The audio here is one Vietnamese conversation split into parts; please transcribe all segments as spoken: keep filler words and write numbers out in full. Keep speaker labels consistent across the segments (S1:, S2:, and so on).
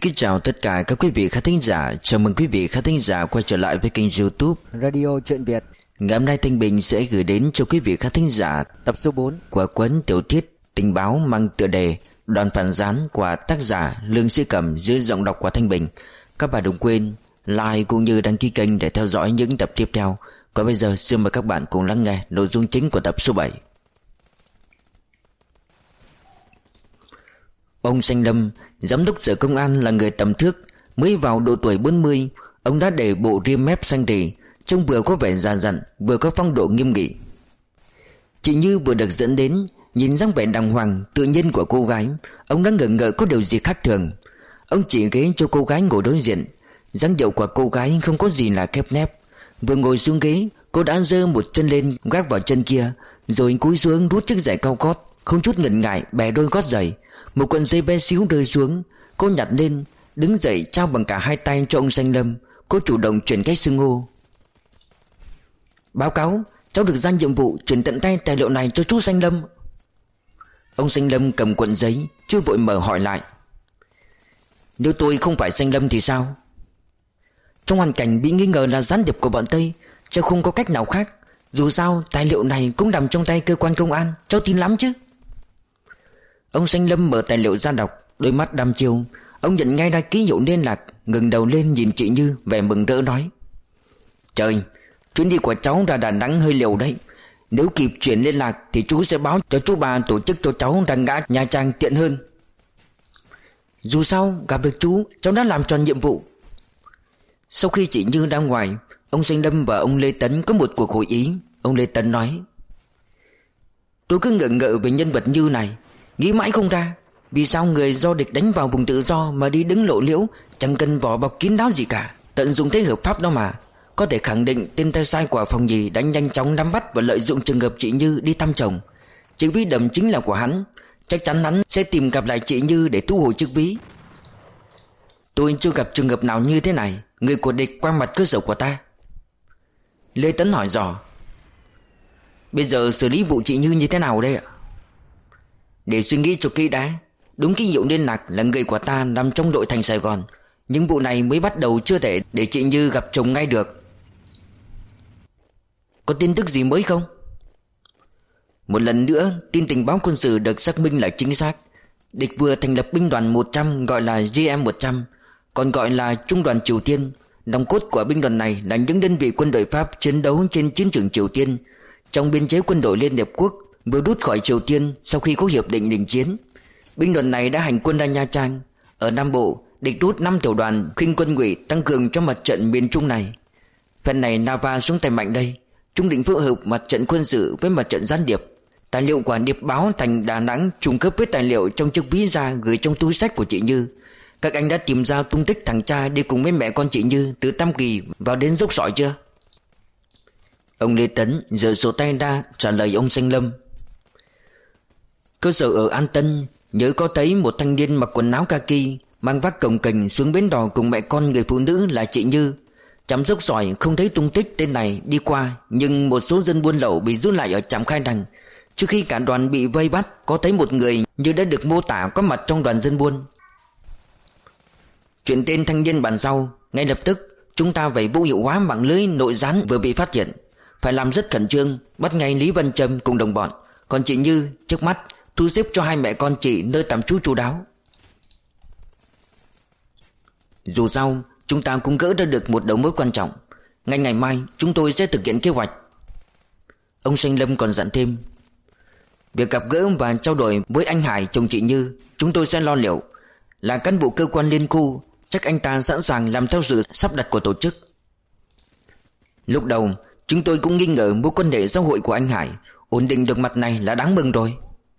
S1: kính chào tất cả các quý vị khán thính giả. Chào mừng quý vị khán thính giả quay trở lại với kênh YouTube
S2: Radio Chuyện Việt.
S1: Ngày hôm nay Thanh Bình sẽ gửi đến cho quý vị khán thính giả
S2: tập số bốn
S1: của cuốn tiểu thuyết tình báo mang tựa đề Đoàn phản gián của tác giả Lương Sĩ Cẩm dưới giọng đọc của Thanh Bình. Các bạn đừng quên like cũng như đăng ký kênh để theo dõi những tập tiếp theo. Còn bây giờ xin mời các bạn cùng lắng nghe nội dung chính của tập số bảy. Ông Sanh Lâm, giám đốc sở công an, là người tầm thước, mới vào độ tuổi bốn mươi. Ông đã để bộ ria mép xanh rì, trông vừa có vẻ già dặn, vừa có phong độ nghiêm nghị. Chị Như vừa được dẫn đến, nhìn dáng vẻ đàng hoàng, tự nhiên của cô gái, ông đã ngờ ngợ có điều gì khác thường. Ông chỉ ghế cho cô gái ngồi đối diện. Dáng điệu của cô gái không có gì là khép nép. Vừa ngồi xuống ghế, cô đã giơ một chân lên gác vào chân kia, rồi cúi xuống rút chiếc giày cao gót, không chút ngần ngại bẻ đôi gót giày. Một cuộn dây bé xíu rơi xuống, cô nhặt lên, đứng dậy trao bằng cả hai tay cho ông Sanh Lâm. Cô chủ động chuyển cách xưng hô. Báo cáo, cháu được giao nhiệm vụ chuyển tận tay tài liệu này cho chú Sanh Lâm. Ông Sanh Lâm cầm cuộn giấy, chưa vội mở hỏi lại. Nếu tôi không phải Sanh Lâm thì sao? Trong hoàn cảnh bị nghi ngờ là gián điệp của bọn Tây, cháu không có cách nào khác. Dù sao tài liệu này cũng nằm trong tay cơ quan công an, cháu tin lắm chứ. Ông Sanh Lâm mở tài liệu ra đọc, đôi mắt đăm chiêu. Ông nhận ngay ra ký hiệu liên lạc, ngừng đầu lên nhìn chị Như, vẻ mừng rỡ nói: Trời, chuyến đi của cháu ra Đà Nẵng hơi liều đấy. Nếu kịp chuyển liên lạc thì chú sẽ báo cho chú bà tổ chức cho cháu ra ngã Nha Trang tiện hơn. Dù sao gặp được chú, cháu đã làm tròn nhiệm vụ. Sau khi chị Như ra ngoài, ông Sanh Lâm và ông Lê Tấn có một cuộc hội ý. Ông Lê Tấn nói: Tôi cứ ngờ ngợ về nhân vật Như này, nghĩ mãi không ra vì sao người do địch đánh vào vùng tự do mà đi đứng lộ liễu, chẳng cần vỏ bọc kín đáo gì cả, tận dụng thế hợp pháp đó mà. Có thể khẳng định tên tay sai của phòng nhì đã nhanh chóng nắm bắt và lợi dụng trường hợp chị Như đi thăm chồng. Chiếc ví đầm chính là của hắn. Chắc chắn hắn sẽ tìm gặp lại chị Như để thu hồi chiếc ví. Tôi chưa gặp trường hợp nào như thế này, người của địch qua mặt cơ sở của ta. Lê Tấn hỏi dò: Bây giờ xử lý vụ chị Như như thế nào đây ạ? Để suy nghĩ cho kỹ đã. Đúng ký hiệu liên lạc là người của ta nằm trong đội thành Sài Gòn, nhưng vụ này mới bắt đầu, chưa thể để chị Như gặp chồng ngay được. Có tin tức gì mới không? Một lần nữa, tin tình báo quân sự được xác minh là chính xác. Địch vừa thành lập binh đoàn một trăm gọi là G M một trăm, còn gọi là Trung đoàn Triều Tiên. Nòng cốt của binh đoàn này là những đơn vị quân đội Pháp chiến đấu trên chiến trường Triều Tiên, trong biên chế quân đội Liên Hiệp Quốc vừa rút khỏi Triều Tiên sau khi có hiệp định đình chiến. Binh đoàn này đã hành quân ra Nha Trang. Ở Nam Bộ, địch rút năm tiểu đoàn khinh quân ngụy tăng cường cho mặt trận miền Trung này. Phen này Nava xuống tay mạnh đây. Chúng định phối hợp mặt trận quân sự với mặt trận gián điệp. Tài liệu của điệp báo thành Đà Nẵng trùng khớp với tài liệu trong chiếc ví da gửi trong túi sách của chị Như. Các anh đã tìm ra tung tích thằng cha đi cùng với mẹ con chị Như từ Tam Kỳ vào đến Dốc Sỏi chưa? Ông Lê Tấn giơ sổ tay ra trả lời ông Sanh Lâm: Cơ sở ở An Tân nhớ có thấy một thanh niên mặc quần áo kaki, mang vác cồng kềnh xuống bến đò cùng mẹ con người phụ nữ là chị Như. Trạm Dốc Sỏi không thấy tung tích tên này đi qua, nhưng một số dân buôn lậu bị giữ lại ở trạm Khai Đằng. Trước khi cả đoàn bị vây bắt, có thấy một người như đã được mô tả có mặt trong đoàn dân buôn. Chuyện tên thanh niên bàn sau, ngay lập tức chúng ta phải vô hiệu hóa mạng lưới nội gián vừa bị phát hiện. Phải làm rất khẩn trương, bắt ngay Lý Văn Trâm cùng đồng bọn. Còn chị Như, trước mắt thu xếp cho hai mẹ con chị nơi tạm trú chu đáo. Dù sao, chúng ta cũng gỡ ra được một đầu mối quan trọng. Ngay ngày mai chúng tôi sẽ thực hiện kế hoạch. Ông Sanh Lâm còn dặn thêm: Việc gặp gỡ và trao đổi với anh Hải, chồng chị Như, chúng tôi sẽ lo liệu. Là cán bộ cơ quan liên khu, chắc anh ta sẵn sàng làm theo sự sắp đặt của tổ chức. Lúc đầu chúng tôi cũng nghi ngờ mối quan hệ xã hội của anh Hải. Ổn định được mặt này là đáng mừng rồi.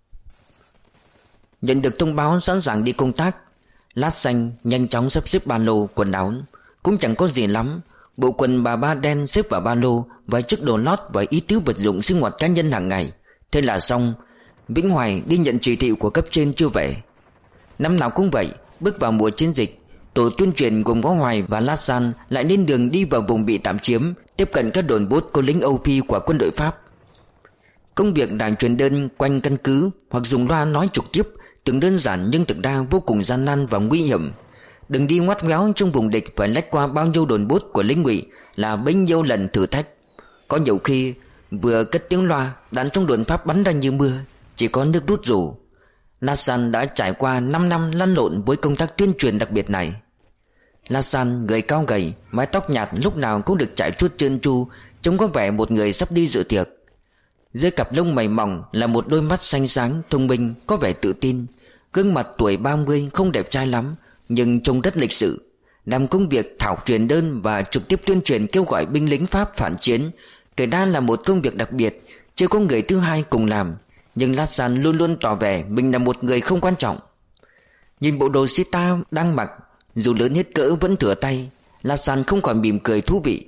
S1: Nhận được thông báo sẵn sàng đi công tác, Lát Xanh nhanh chóng sắp xếp ba lô quần áo. Cũng chẳng có gì lắm. Bộ quần bà ba đen xếp vào ba lô, vài chiếc đồ lót và ít thứ vật dụng sinh hoạt cá nhân hàng ngày. Thế là xong. Vĩnh Hoài đi nhận chỉ thị của cấp trên chưa về. Năm nào cũng vậy, bước vào mùa chiến dịch, tổ tuyên truyền gồm có Hoài và Lát San lại lên đường đi vào vùng bị tạm chiếm, tiếp cận các đồn bốt có lính Âu Phi của quân đội Pháp. Công việc đài truyền đơn quanh căn cứ hoặc dùng loa nói trực tiếp tưởng đơn giản nhưng thực ra vô cùng gian nan và nguy hiểm. Đừng đi ngoắt ngoéo trong vùng địch phải lách qua bao nhiêu đồn bốt của lính Ngụy là bấy nhiêu lần thử thách. Có nhiều khi vừa cất tiếng loa, đạn trong đồn Pháp bắn ra như mưa, chỉ có nước rút rủ. Lassalle đã trải qua năm năm lăn lộn với công tác tuyên truyền đặc biệt này. Lassalle người cao gầy, mái tóc nhạt lúc nào cũng được chải chuốt trơn tru, trông có vẻ một người sắp đi dự tiệc. Dưới cặp lông mày mỏng là một đôi mắt xanh sáng, thông minh, có vẻ tự tin. Gương mặt tuổi ba mươi không đẹp trai lắm, nhưng trông rất lịch sự. Làm công việc thảo truyền đơn và trực tiếp tuyên truyền kêu gọi binh lính Pháp phản chiến, kể ra là một công việc đặc biệt, chưa có người thứ hai cùng làm. Nhưng Lassalle luôn luôn tỏ vẻ mình là một người không quan trọng. Nhìn bộ đồ Sita đang mặc, dù lớn hết cỡ vẫn thừa tay, Lassalle không khỏi mỉm cười thú vị.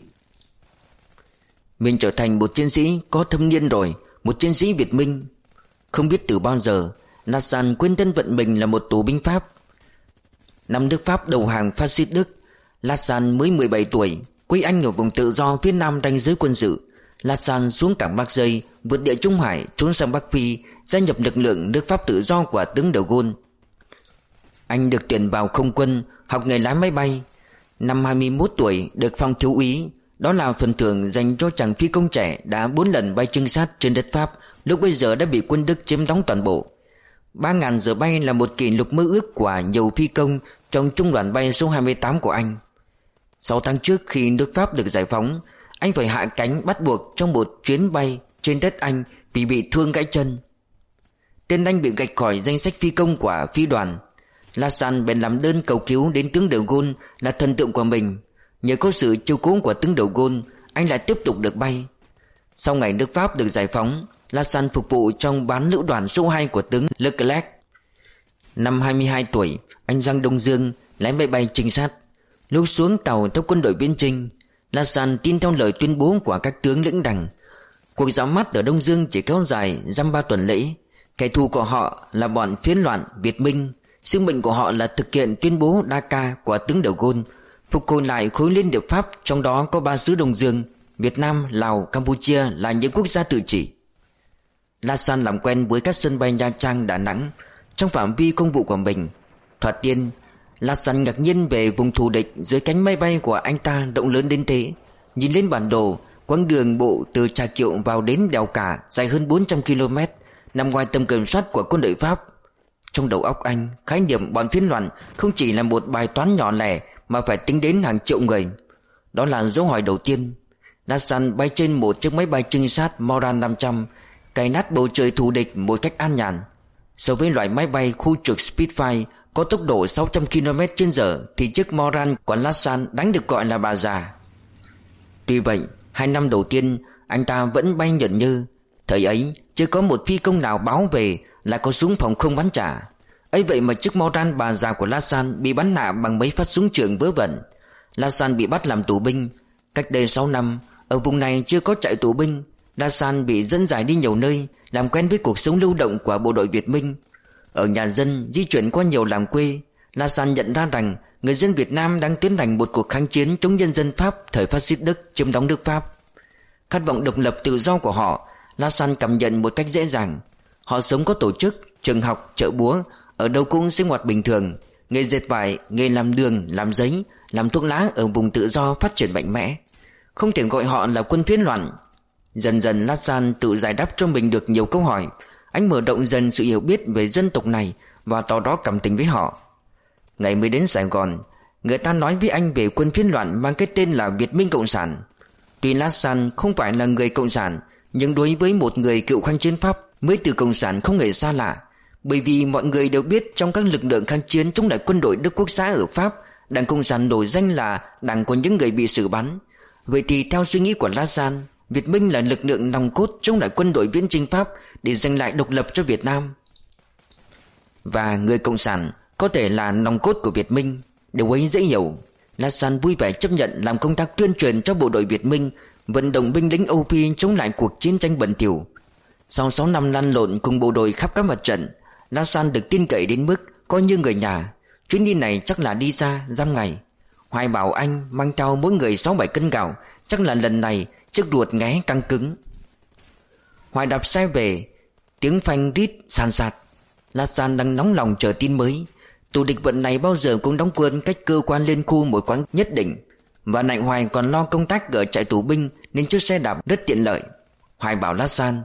S1: Mình trở thành một chiến sĩ có thâm niên rồi, một chiến sĩ Việt Minh. Không biết từ bao giờ Lassalle quên thân phận mình là một tù binh Pháp. Năm nước Pháp đầu hàng phát xít Đức, Lassalle mới mười bảy tuổi, quê anh ở vùng tự do phía nam ranh giới quân sự. Lassalle xuống cảng Marseille, vượt địa Trung Hải trốn sang Bắc Phi, gia nhập lực lượng nước Pháp tự do của tướng De Gaulle. Anh được tuyển vào không quân, học nghề lái máy bay. Năm hai mươi mốt tuổi được phong thiếu úy, đó là phần thưởng dành cho chàng phi công trẻ đã bốn lần bay trinh sát trên đất Pháp, lúc bây giờ đã bị quân Đức chiếm đóng toàn bộ. Ba nghìn giờ bay là một kỷ lục mơ ước của nhiều phi công trong trung đoàn bay số hai mươi tám của anh. Sáu tháng trước khi nước Pháp được giải phóng, anh phải hạ cánh bắt buộc trong một chuyến bay trên đất Anh vì bị thương gãy chân. Tên anh bị gạch khỏi danh sách phi công của phi đoàn. Lassalle bèn làm đơn cầu cứu đến tướng De Gaulle là thần tượng của mình. Nhờ có sự chiếu cố của tướng De Gaulle, anh lại tiếp tục được bay. Sau ngày nước Pháp được giải phóng, Lassalle phục vụ trong bán lữ đoàn số hai của tướng Leclerc. Năm hai mươi hai tuổi, anh sang Đông Dương lái máy bay trinh sát. Lúc xuống tàu theo quân đội biên Trinh, Lassalle tin theo lời tuyên bố của các tướng lĩnh đằng. Cuộc dạo mắt ở Đông Dương chỉ kéo dài dăm ba tuần lễ. Kẻ thù của họ là bọn phiến loạn Việt Minh. Sứ mệnh của họ là thực hiện tuyên bố Dakar của tướng De Gaulle, phục hồi lại khối liên hiệp Pháp, trong đó có ba xứ Đông Dương, Việt Nam, Lào, Campuchia là những quốc gia tự trị. Lassalle làm quen với các sân bay Nha Trang, Đà Nẵng trong phạm vi công vụ của mình. Thoạt tiên, Lassalle ngạc nhiên về vùng thù địch dưới cánh máy bay của anh ta rộng lớn đến thế. Nhìn lên bản đồ, quãng đường bộ từ Trà Kiệu vào đến đèo Cả dài hơn bốn trăm ki lô mét, nằm ngoài tầm kiểm soát của quân đội Pháp. Trong đầu óc anh, khái niệm bọn phiến loạn không chỉ là một bài toán nhỏ lẻ mà phải tính đến hàng triệu người. Đó là dấu hỏi đầu tiên. Lassalle bay trên một chiếc máy bay trinh sát Morane năm trăm, cày nát bầu trời thù địch một cách an nhàn. So với loại máy bay khu trục Spitfire có tốc độ sáu trăm ki lô mét trên giờ thì chiếc Morane của Lassalle đáng được gọi là bà già. Tuy vậy, hai năm đầu tiên anh ta vẫn bay nhởn nhơ. Thời ấy chưa có một phi công nào báo về là có súng phòng không bắn trả. ấy vậy mà chiếc Morane bà già của Lassalle bị bắn nạ bằng mấy phát súng trường vớ vẩn. Lassalle bị bắt làm tù binh. Cách đây sáu năm, ở vùng này chưa có trại tù binh. Lassalle bị dẫn giải đi nhiều nơi, làm quen với cuộc sống lưu động của bộ đội Việt Minh. Ở nhà dân, di chuyển qua nhiều làng quê, Lassalle nhận ra rằng người dân Việt Nam đang tiến hành một cuộc kháng chiến chống nhân dân Pháp thời phát xít Đức chiếm đóng nước Pháp. Khát vọng độc lập tự do của họ, Lassalle cảm nhận một cách dễ dàng. Họ sống có tổ chức, trường học, chợ búa, ở đâu cũng sinh hoạt bình thường. Nghề dệt vải, nghề làm đường, làm giấy, làm thuốc lá ở vùng tự do phát triển mạnh mẽ. Không thể gọi họ là quân phiến loạn. Dần dần Lassalle tự giải đáp cho mình được nhiều câu hỏi. Anh mở rộng dần sự hiểu biết về dân tộc này và tỏ rõ cảm tình với họ. Ngày mới đến Sài Gòn, người ta nói với anh về quân phiến loạn mang cái tên là Việt Minh Cộng sản. Tuy Lassalle không phải là người Cộng sản, nhưng đối với một người cựu kháng chiến Pháp, mới từ Cộng sản không hề xa lạ. Bởi vì mọi người đều biết trong các lực lượng kháng chiến chống lại quân đội Đức Quốc xã ở Pháp, Đảng Cộng sản nổi danh là đảng của những người bị xử bắn. Vậy thì theo suy nghĩ của Lassalle, Việt Minh là lực lượng nòng cốt chống lại quân đội viễn chinh Pháp để giành lại độc lập cho Việt Nam. Và người Cộng sản có thể là nòng cốt của Việt Minh. Điều ấy dễ hiểu. Lassalle vui vẻ chấp nhận làm công tác tuyên truyền cho bộ đội Việt Minh, vận động binh lính Âu Phi chống lại cuộc chiến tranh bẩn thỉu. Sau sáu năm lăn lộn cùng bộ đội khắp các mặt trận, Lassalle được tin cậy đến mức coi như người nhà. Chuyến đi này chắc là đi xa dăm ngày. Hoài bảo anh mang theo mỗi người sáu bảy cân gạo, chắc là lần này chiếc ruột nghé căng cứng. Hoài đạp xe về, tiếng phanh rít sàn sạt. Lassalle đang nóng lòng chờ tin mới. Tù địch vận này bao giờ cũng đóng quân cách cơ quan liên khu một quãng nhất định, và Nạnh Hoài còn lo công tác ở trại tù binh nên chiếc xe đạp rất tiện lợi. Hoài bảo Lát-san: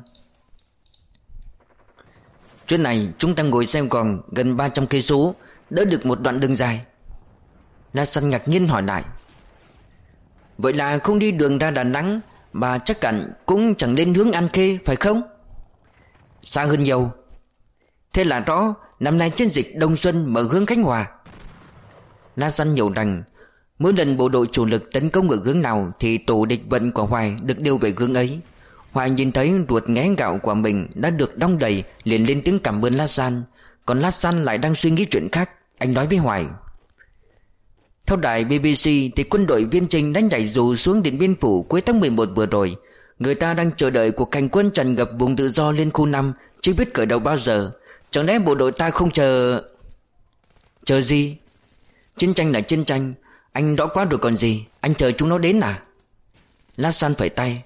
S1: Chuyến này chúng ta ngồi xe gòn gần ba trăm cây số, đỡ được một đoạn đường dài. Lát-san ngạc nhiên hỏi lại: Vậy là không đi đường ra Đà Nẵng, mà chắc hẳn cũng chẳng lên hướng An Khê phải không? Xa hơn nhiều. Thế là rõ năm nay chiến dịch đông xuân mở hướng Khánh Hòa. Lát-san nhiều rằng mỗi lần bộ đội chủ lực tấn công ở hướng nào thì tổ địch vận của Hoài được điều về hướng ấy. Hoài nhìn thấy ruột nghé gạo của mình đã được đong đầy, liền lên tiếng cảm ơn Lát-san. Còn Lát-san lại đang suy nghĩ chuyện khác. Anh nói với Hoài: Theo đài bê bê xê thì quân đội Viên Trinh đánh nhảy dù xuống Điện Biên Phủ cuối tháng mười một vừa rồi. Người ta đang chờ đợi cuộc hành quân tràn ngập vùng tự do liên khu năm, chưa biết khởi đầu bao giờ. Chẳng lẽ bộ đội ta không chờ... Chờ gì? Chiến tranh là chiến tranh, anh rõ quá rồi còn gì. Anh chờ chúng nó đến à? Lát-san phẩy tay: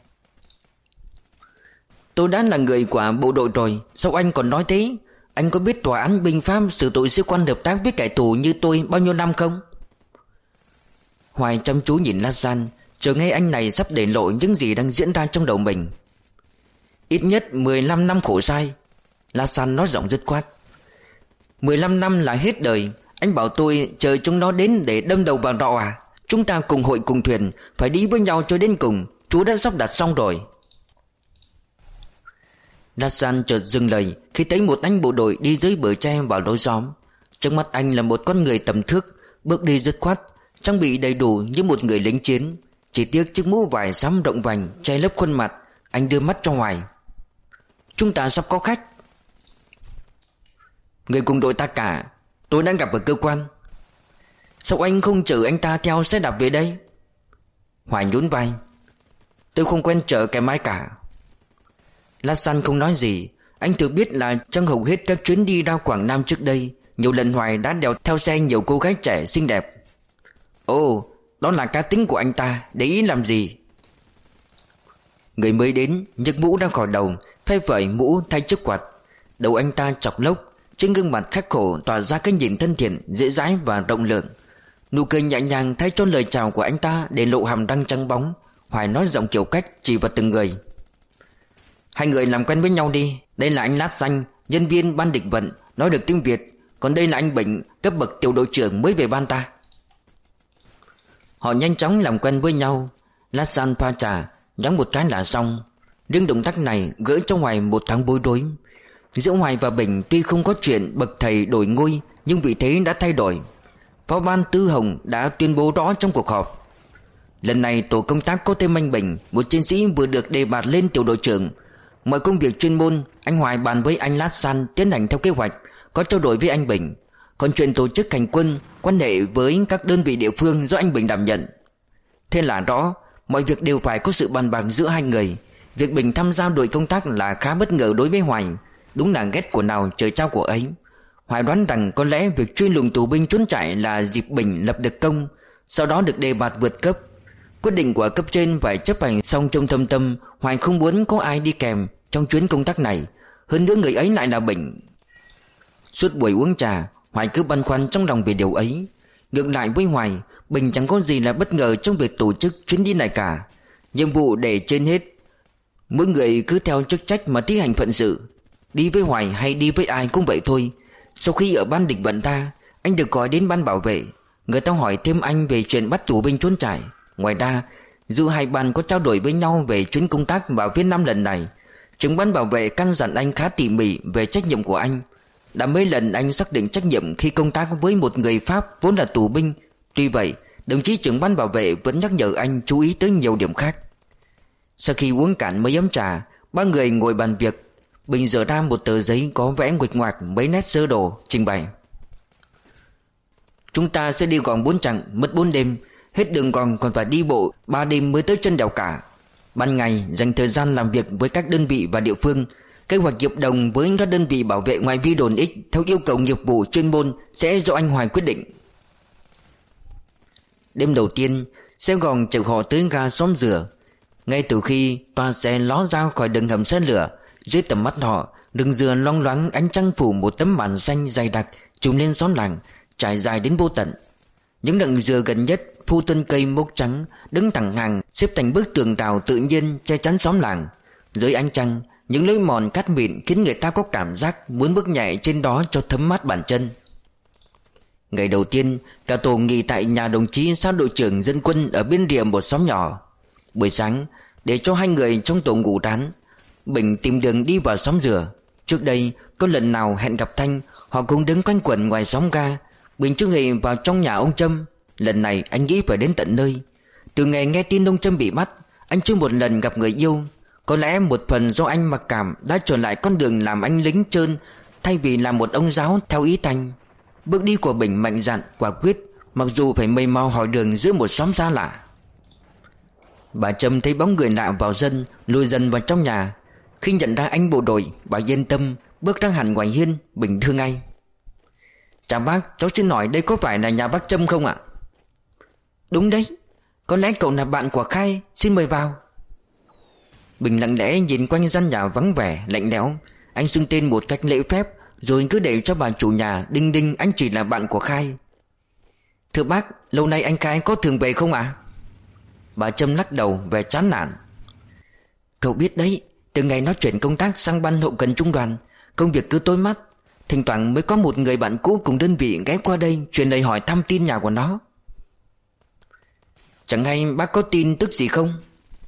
S1: Tôi đã là người của bộ đội rồi, sao anh còn nói thế? Anh có biết tòa án bình pháp xử tội sĩ quan hợp tác với kẻ thù như tôi bao nhiêu năm không? Hoài chăm chú nhìn Lát-san, chờ nghe anh này sắp để lộ những gì đang diễn ra trong đầu mình. Ít nhất mười lăm năm khổ sai. Lát-san nói giọng dứt khoát: mười lăm năm là hết đời. Anh bảo tôi chờ chúng nó đến để đâm đầu vào rọ à? Chúng ta cùng hội cùng thuyền, phải đi với nhau cho đến cùng. Chú đã sắp đặt xong rồi. Lát-san chợt dừng lời khi thấy một anh bộ đội đi dưới bờ tre vào lối xóm. Trước mắt anh là một con người tầm thước, bước đi dứt khoát, trang bị đầy đủ như một người lính chiến. Chỉ tiếc chiếc mũ vải xám rộng vành che lấp khuôn mặt. Anh đưa mắt cho Hoài: Chúng ta sắp có khách. Người cùng đội ta cả, tôi đang gặp ở cơ quan. Sao anh không chở anh ta theo xe đạp về đây? Hoài nhún vai: Tôi không quen chở kẻ mai cả. Lát-san không nói gì. Anh tự biết là trong hầu hết các chuyến đi ra Quảng Nam trước đây, nhiều lần Hoài đã đèo theo xe nhiều cô gái trẻ xinh đẹp. Ồ, đó là cá tính của anh ta, để ý làm gì? Người mới đến nhấc mũ ra khỏi đầu, phe phẩy mũ thay chiếc quạt. Đầu anh ta chọc lốc, trên gương mặt khắc khổ tỏa ra cái nhìn thân thiện, dễ dãi và rộng lượng. Nụ cười nhẹ nhàng thay cho lời chào của anh ta để lộ hàm răng trắng bóng. Hoài nói giọng kiểu cách chỉ vào từng người: Hai người làm quen với nhau đi. Đây là anh Lát-san, nhân viên ban địch vận, nói được tiếng Việt. Còn đây là anh Bình, cấp bậc tiểu đội trưởng mới về ban ta. Họ nhanh chóng làm quen với nhau. Lát-san pha trà, nhắn một cái là xong. Riêng động tác này gỡ cho Hoài một tháng bối rối. Giữa Hoài và Bình tuy không có chuyện bậc thầy đổi ngôi, nhưng vị thế đã thay đổi. Phó ban Tư Hồng đã tuyên bố rõ trong cuộc họp: Lần này tổ công tác có thêm anh Bình, một chiến sĩ vừa được đề bạt lên tiểu đội trưởng. Mọi công việc chuyên môn anh Hoài bàn với anh Lát-san tiến hành theo kế hoạch, có trao đổi với anh Bình. Còn chuyện tổ chức hành quân, quan hệ với các đơn vị địa phương do anh Bình đảm nhận. Thế là rõ, mọi việc đều phải có sự bàn bạc giữa hai người. Việc Bình tham gia đội công tác là khá bất ngờ đối với Hoài. Đúng là ghét của nào trời trao của ấy. Hoài đoán rằng có lẽ việc truy lùng tù binh trốn chạy là dịp Bình lập được công, sau đó được đề bạt vượt cấp. Quyết định của cấp trên phải chấp hành xong trong thâm tâm. Hoài không muốn có ai đi kèm trong chuyến công tác này, hơn nữa người ấy lại là Bình. Suốt buổi uống trà, Hoài cứ băn khoăn trong lòng về điều ấy. Ngược lại với Hoài, Bình chẳng có gì là bất ngờ trong việc tổ chức chuyến đi này cả. Nhiệm vụ để trên hết, mỗi người cứ theo chức trách mà thi hành phận sự. Đi với Hoài hay đi với ai cũng vậy thôi. Sau khi ở ban địch vận ta, anh được gọi đến ban bảo vệ. Người ta hỏi thêm anh về chuyện bắt tù binh trốn chạy. Ngoài ra, dù hai ban có trao đổi với nhau về chuyến công tác vào Việt Nam lần này, trưởng ban bảo vệ căn dặn anh khá tỉ mỉ về trách nhiệm của anh. Đã mấy lần anh xác định trách nhiệm khi công tác với một người Pháp vốn là tù binh. Tuy vậy, đồng chí trưởng ban bảo vệ vẫn nhắc nhở anh chú ý tới nhiều điểm khác. Sau khi uống cạn mấy ấm trà, ba người ngồi bàn việc. Bình dở ra một tờ giấy có vẽ nguệch ngoạc mấy nét sơ đồ, trình bày: Chúng ta sẽ đi gòn bốn chặng, mất bốn đêm. Hết đường gòn còn phải đi bộ ba đêm mới tới chân đèo cả. Ban ngày dành thời gian làm việc với các đơn vị và địa phương. Kế hoạch hiệp đồng với các đơn vị bảo vệ ngoại vi đồn X theo yêu cầu nghiệp vụ chuyên môn sẽ do anh Hoài quyết định. Đêm đầu tiên, xe gòn chở họ tới ga xóm Dừa. Ngay từ khi toa xe ló ra khỏi đường hầm xe lửa, dưới tầm mắt họ, rừng dừa loang loáng ánh trăng phủ một tấm màn xanh dày đặc trùm lên xóm làng. trải dài đến vô tận. Những đặng dừa gần nhất phu thân cây mốc trắng đứng thẳng hàng xếp thành bức tường rào tự nhiên che chắn xóm làng. Dưới ánh trăng, những lối mòn cát mịn khiến người ta có cảm giác muốn bước nhảy trên đó cho thấm mát bàn chân. Ngày đầu tiên, cả tổ nghỉ tại nhà đồng chí sao đội trưởng dân quân ở bên rìa một xóm nhỏ. Buổi sáng, để cho hai người trong tổ ngủ rán, Bình tìm đường đi vào xóm dừa. Trước đây, có lần nào hẹn gặp Thanh, họ cũng đứng quanh quẩn ngoài xóm ga. Bình chưa hề vào trong nhà ông Trâm. Lần này anh nghĩ phải đến tận nơi. Từ ngày nghe tin ông Trâm bị bắt, anh chưa một lần gặp người yêu. Có lẽ một phần do anh mặc cảm đã trở lại con đường làm anh lính trơn, thay vì làm một ông giáo theo ý Thanh. Bước đi của Bình mạnh dạn, quả quyết, mặc dù phải mây mò hỏi đường giữa một xóm xa lạ. Bà Trâm thấy bóng người lạ vào dân, lùi dần vào trong nhà. Khi nhận ra anh bộ đội, bà yên tâm, bước ra hẳn ngoài hiên. Bình thưa ngay: "Chào bác, cháu xin hỏi đây có phải là nhà bác Trâm không ạ?" "Đúng đấy, có lẽ cậu là bạn của Khai, xin mời vào." Bình lặng lẽ nhìn quanh gian nhà vắng vẻ, lạnh lẽo. Anh xưng tên một cách lễ phép, rồi cứ để cho bà chủ nhà đinh đinh anh chỉ là bạn của Khai. "Thưa bác, lâu nay anh Khai có thường về không ạ?" À? Bà Trâm lắc đầu vẻ chán nản. "Cậu biết đấy, từ ngày nó chuyển công tác sang ban hậu cần trung đoàn, công việc cứ tối mắt. Thỉnh thoảng mới có một người bạn cũ cùng đơn vị ghé qua đây truyền lời hỏi thăm tin nhà của nó." "Chẳng hay bác có tin tức gì không?"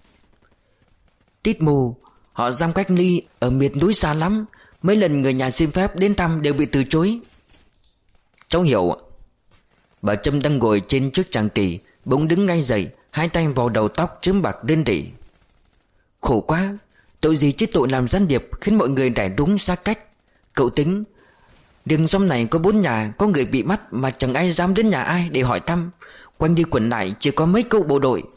S1: "Tít mù, họ giam cách ly ở miền núi xa lắm. Mấy lần người nhà xin phép đến thăm đều bị từ chối." "Cháu hiểu." Bà Trâm đang ngồi trên chiếc tràng kỳ bỗng đứng ngay dậy, hai tay vào đầu tóc chớm bạc rên rỉ. "Khổ quá, tội gì chứ tội làm gián điệp khiến mọi người đẻ đúng xa cách. Cậu tính, riêng xóm này có bốn nhà có người bị bắt mà chẳng ai dám đến nhà ai để hỏi thăm. Quanh đi quẩn lại chỉ có mấy cậu bộ đội."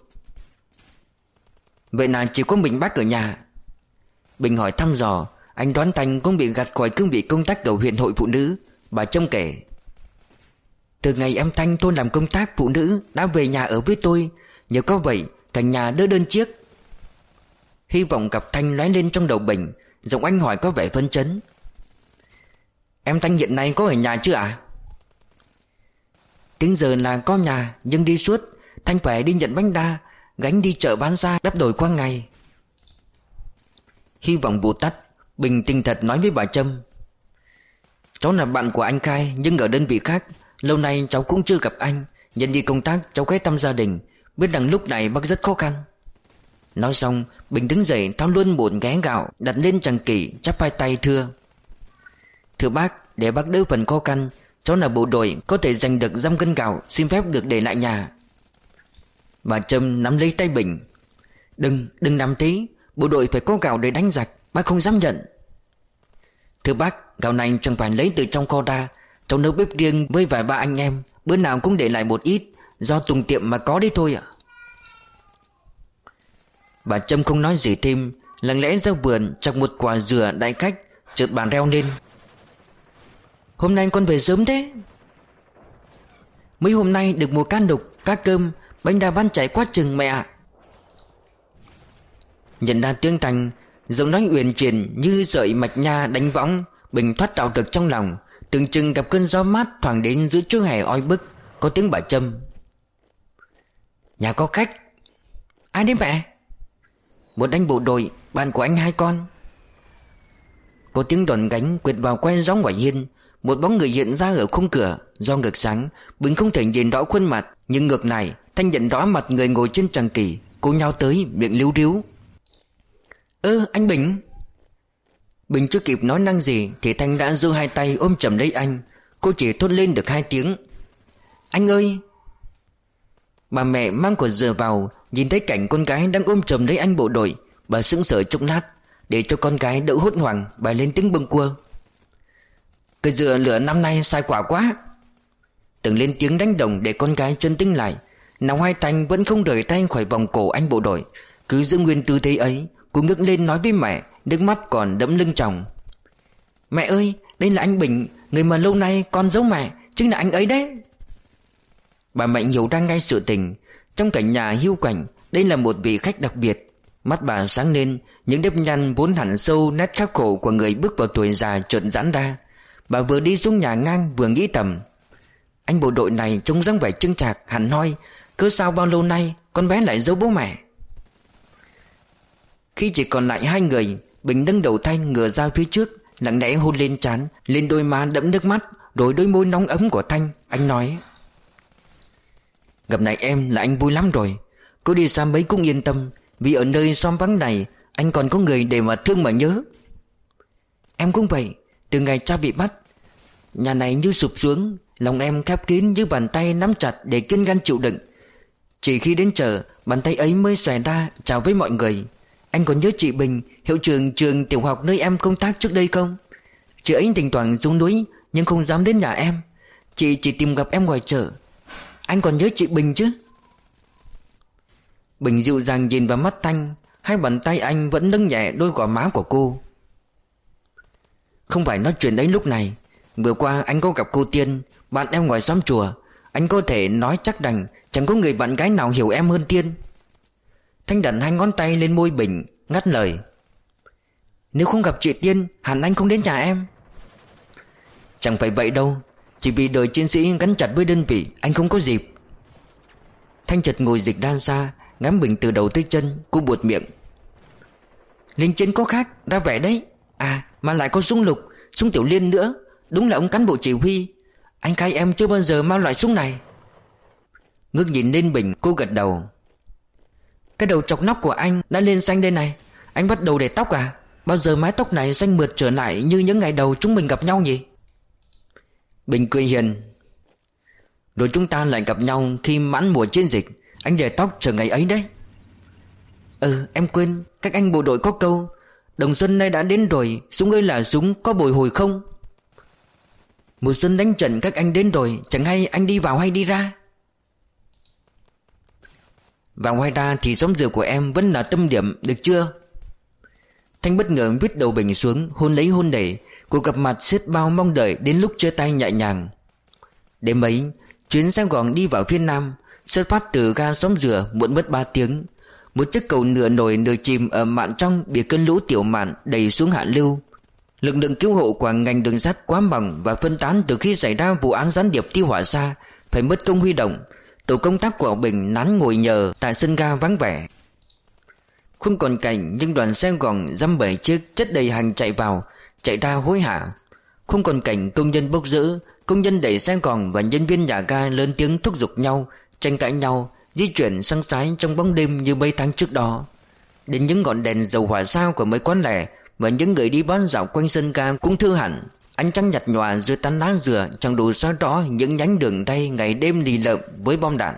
S1: "Vậy là chỉ có mình bác ở nhà?" Bình hỏi thăm dò. Anh đoán Thành cũng bị gạt khỏi cương vị công tác ở huyện hội phụ nữ. Bà Trâm kể: "Từ ngày em Thanh tôi làm công tác phụ nữ đã về nhà ở với tôi. Nhờ có vậy cả nhà đỡ đơn chiếc." Hy vọng gặp Thanh lóe lên trong đầu Bình. Giọng anh hỏi có vẻ phấn chấn: "Em Thanh hiện nay có ở nhà chứ ạ?" À? "Tiếng giờ là có nhà, nhưng đi suốt. Thanh phải đi nhận bánh đa, gánh đi chợ bán ra đắp đổi qua ngày." Hy vọng vụt tắt. Bình tinh thật nói với bà Trâm: "Cháu là bạn của anh Khai nhưng ở đơn vị khác. Lâu nay cháu cũng chưa gặp anh. Nhân đi công tác cháu ghé thăm gia đình, biết rằng lúc này bác rất khó khăn." Nói xong Bình đứng dậy tháo luôn một ghé gạo đặt lên tràng kỷ, chắp hai tay thưa: "Thưa bác, để bác đỡ phần khó khăn, cháu là bộ đội có thể giành được dăm cân gạo, xin phép được để lại nhà." Bà Trâm nắm lấy tay Bình: Đừng, đừng làm thế. Bộ đội phải có gạo để đánh giặc, bác không dám nhận." "Thưa bác, gạo này chẳng phải lấy từ trong kho ra. Cháu nấu bếp riêng với vài ba anh em, bữa nào cũng để lại một ít, do tùng tiệm mà có đấy thôi ạ." Bà Trâm không nói gì thêm, lặng lẽ ra vườn chặt một quả dừa đại khách. Chợt bà reo lên: "Hôm nay con về sớm thế." "Mấy hôm nay được mùa cá nục, cá cơm, bánh đa bán chạy quá chừng mẹ ạ." Nhận ra tiếng Thành, giọng nói uyển chuyển như sợi mạch nha đánh võng. Bình thoát trào trực trong lòng. Tưởng chừng gặp cơn gió mát thoảng đến giữa trưa hè oi bức. Có tiếng bà Trâm: "Nhà có khách." "Ai đấy mẹ?" "Một anh bộ đội, bạn của anh hai con." Có tiếng đòn gánh quệt vào que gió ngoài hiên. Một bóng người hiện ra ở khung cửa. Do ngược sáng, Bình không thể nhìn rõ khuôn mặt, nhưng ngược lại Thanh nhận rõ mặt người ngồi trên tràng kỷ. Cô nhao tới miệng líu ríu: "Ơ anh Bình." Bình chưa kịp nói năng gì thì Thanh đã giơ hai tay ôm chầm lấy anh. Cô chỉ thốt lên được hai tiếng: "Anh ơi." Bà mẹ mang quả dừa vào, nhìn thấy cảnh con gái đang ôm chầm lấy anh bộ đội. Bà sững sờ chốc lát. Để cho con gái đỡ hốt hoảng, bà lên tiếng bâng quơ: "Cây dừa lửa năm nay sai quả quá." Từng lên tiếng đánh đồng để con gái chân tĩnh lại. Nào hai Thanh vẫn không rời tay khỏi vòng cổ anh bộ đội, cứ giữ nguyên tư thế ấy. Cô ngước lên nói với mẹ, nước mắt còn đẫm lưng tròng: "Mẹ ơi, đây là anh Bình, người mà lâu nay con giấu mẹ, chính là anh ấy đấy." Bà mẹ hiểu ra ngay sự tình. Trong cảnh nhà hiu quạnh, đây là một vị khách đặc biệt. Mắt bà sáng lên, những nếp nhăn vốn hẳn sâu nét khắc khổ của người bước vào tuổi già chợt giãn ra. Bà vừa đi xuống nhà ngang vừa nghĩ thầm: Anh bộ đội này trông dáng vẻ chững chạc, hẳn hoi. Cớ sao bao lâu nay con bé lại giấu bố mẹ? Khi chỉ còn lại hai người, Bình nâng đầu Thanh ngửa ra phía trước, lặng lẽ hôn lên trán, lên đôi má đẫm nước mắt, rồi đôi môi nóng ấm của Thanh. Anh nói: gặp lại em là anh vui lắm rồi. Có đi xa mấy cũng yên tâm, vì ở nơi xóm vắng này anh còn có người để mà thương mà nhớ. Em cũng vậy. Từ ngày cha bị bắt, nhà này như sụp xuống, lòng em khép kín như bàn tay nắm chặt để kiên gan chịu đựng. Chỉ khi đến chợ, bàn tay ấy mới xòe ra chào với mọi người. Anh còn nhớ chị Bình, hiệu trưởng trường tiểu học nơi em công tác trước đây không? Chị ấy thỉnh thoảng xuống núi nhưng không dám đến nhà em. Chị chỉ tìm gặp em ngoài chợ. Anh còn nhớ chị Bình chứ? Bình dịu dàng nhìn vào mắt Thanh. Hai bàn tay anh vẫn nâng nhẹ đôi gò má của cô. Không phải nói chuyện đấy lúc này. Vừa qua anh có gặp cô Tiên, bạn em ngoài xóm chùa. Anh có thể nói chắc đành chẳng có người bạn gái nào hiểu em hơn Tiên. Thanh đặt hai ngón tay lên môi Bình, ngắt lời: nếu không gặp chị Tiên, hẳn anh không đến nhà em. Chẳng phải vậy đâu. Chỉ vì đời chiến sĩ gắn chặt với đơn vị, anh không có dịp. Thanh chợt ngồi dịch ra xa, ngắm Bình từ đầu tới chân. Cô buột miệng: lính chiến có khác, ra vẻ đấy. À mà lại có súng lục, súng tiểu liên nữa. Đúng là ông cán bộ chỉ huy. Anh khai em chưa bao giờ mang loại súng này. Ngước nhìn lên Bình, cô gật đầu. Cái đầu chọc nóc của anh đã lên xanh đây này. Anh bắt đầu để tóc à? Bao giờ mái tóc này xanh mượt trở lại như những ngày đầu chúng mình gặp nhau nhỉ? Bình cười hiền: rồi chúng ta lại gặp nhau khi mãn mùa chiến dịch. Anh để tóc chờ ngày ấy đấy. Ừ em quên, các anh bộ đội có câu: đồng xuân nay đã đến rồi, súng ơi là súng, có bồi hồi không? Mùa xuân đánh trận các anh đến rồi, chẳng hay anh đi vào hay đi ra? Vào hay ra thì xóm dừa của em vẫn là tâm điểm, được chưa? Thanh bất ngờ vít đầu Bình xuống, hôn lấy hôn để. Cuộc gặp mặt xiết bao mong đợi đến lúc chia tay nhẹ nhàng. Đêm ấy, chuyến Sài Gòn đi vào phía Nam, xuất phát từ ga xóm dừa muộn mất ba tiếng. Một chiếc cầu nửa nổi nửa chìm ở mạn trong bị cơn lũ tiểu mạn đẩy xuống hạ lưu. Lực lượng cứu hộ của ngành đường sắt quá mỏng và phân tán từ khi xảy ra vụ án gián điệp Tiêu Hỏa Sa, phải mất công huy động. Tổ công tác của Bình nán ngồi nhờ tại sân ga vắng vẻ. Không còn cảnh nhưng đoàn xe gòn dăm bảy chiếc chất đầy hàng chạy vào, chạy ra hối hả. Không còn cảnh công nhân bốc rỡ, công nhân đẩy xe gòn và nhân viên nhà ga lớn tiếng thúc giục nhau, tranh cãi nhau, di chuyển sang sái trong bóng đêm như mấy tháng trước đó. Đến những ngọn đèn dầu hỏa sao của mấy quán lẻ và những người đi bán dạo quanh sân ga cũng thư hẳn. Ánh trăng nhạt nhòa dưới tán lá dừa chẳng đủ soi rõ những nhánh đường ray ngày đêm lì lợm với bom đạn.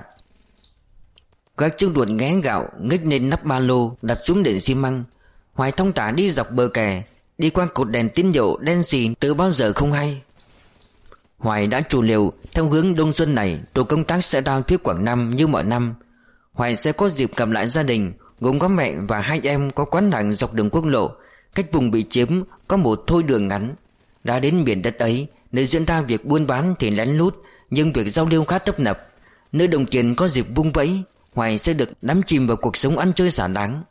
S1: Các chiếc ruột nghé gạo nghếch lên nắp ba lô đặt xuống nền xi măng. Hoài thong thả đi dọc bờ kè, đi qua cột đèn tín hiệu đen xì từ bao giờ không hay. Hoài đã trù liều theo hướng đông xuân này, tổ công tác sẽ ra phía Quảng Nam như mọi năm. Hoài sẽ có dịp gặp lại gia đình, gồm có mẹ và hai em có quán hàng dọc đường quốc lộ, cách vùng bị chiếm có một thôi đường ngắn. Đã đến miền đất ấy, nơi diễn ra việc buôn bán thì lén lút, nhưng việc giao lưu khá tấp nập. Nơi đồng tiền có dịp vung vẫy, Hoài sẽ được đắm chìm vào cuộc sống ăn chơi xả đáng.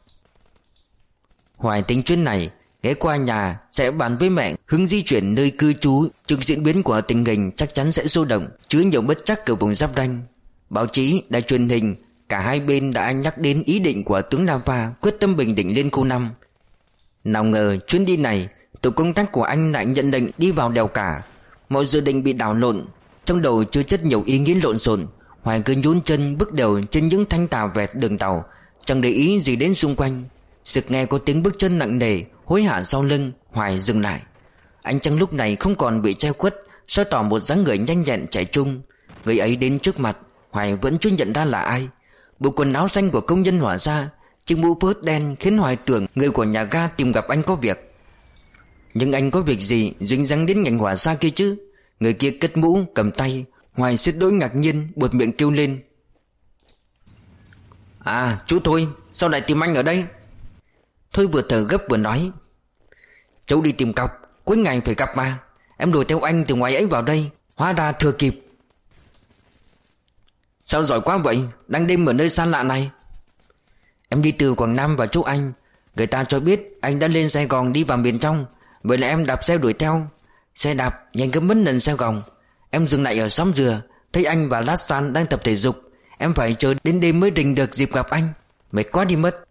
S1: Hoài tính chuyến này ghé qua nhà sẽ bàn với mẹ hướng di chuyển nơi cư trú trước diễn biến của tình hình chắc chắn sẽ sôi động, chứa nhiều bất trắc ở vùng giáp ranh. Báo chí, đài truyền hình, cả hai bên đã nhắc đến ý định của tướng Nava quyết tâm bình định liên khu năm. Nào ngờ chuyến đi này, tổ công tác của anh lại nhận lệnh đi vào đèo Cả. Mọi dự định bị đảo lộn, trong đầu chứa chất nhiều ý nghĩ lộn xộn. Hoài cứ nhún chân bước đều trên những thanh tà vẹt đường tàu, chẳng để ý gì đến xung quanh. Sực nghe có tiếng bước chân nặng nề hối hả sau lưng. Hoài dừng lại. Ánh trăng lúc này không còn bị che khuất, soi tỏ một dáng người nhanh nhẹn chạy chung. Người ấy đến trước mặt, Hoài vẫn chưa nhận ra là ai. Bộ quần áo xanh của công nhân hỏa ra, chiếc mũ phớt đen khiến Hoài tưởng người của nhà ga tìm gặp anh có việc. Nhưng anh có việc gì dính dáng đến ngành hỏa xa kia chứ? Người kia cất mũ cầm tay. Hoài xiết đỗi ngạc nhiên, buột miệng kêu lên: À chú Thôi, sao lại tìm anh ở đây? Thôi vừa thở gấp vừa nói: Cháu đi tìm cọc, cuối ngày phải gặp mà. Em đuổi theo anh từ ngoài ấy vào đây, hóa ra thừa kịp. Sao giỏi quá vậy, đang đêm ở nơi xa lạ này? Em đi từ Quảng Nam vào chỗ anh. Người ta cho biết anh đã lên Sài Gòn đi vào miền trong. Vậy là em đạp xe đuổi theo. Xe đạp nhanh gấp mất lần Sài Gòn. Em dừng lại ở xóm dừa, Thấy anh và Lát San đang tập thể dục, em phải chờ đến đêm mới rình được dịp gặp anh. Mệt quá đi mất.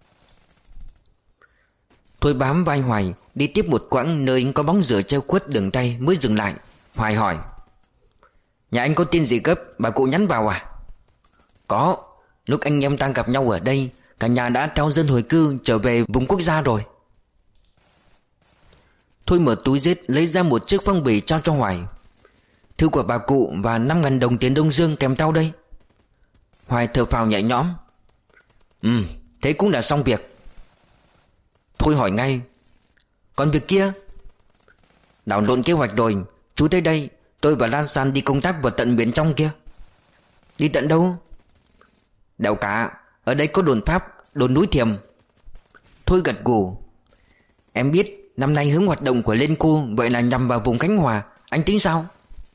S1: Thôi bám vai Hoài đi tiếp một quãng nơi có bóng rửa treo khuất đường tay mới dừng lại. Hoài hỏi: Nhà anh có tin gì gấp, bà cụ nhắn vào à? Có. Lúc anh em ta gặp nhau ở đây, cả nhà đã theo dân hồi cư trở về vùng quốc gia rồi. Thôi mở túi rết lấy ra một chiếc phong bì trao cho Hoài. Thư của bà cụ và năm ngàn đồng tiền Đông Dương kèm theo đây. Hoài thở phào nhẹ nhõm. Ừ, thế cũng đã xong việc. Thôi hỏi ngay: Còn việc kia? Đảo lộn kế hoạch rồi. Chú tới đây, tôi và Lan San đi công tác vào tận miền trong kia. Đi tận đâu? Đèo Cả. Ở đây có đồn Pháp, đồn núi Thiềm. Thôi gật gù. Em biết năm nay hướng hoạt động của Liên Khu vậy là nhằm vào vùng Khánh Hòa. Anh tính sao?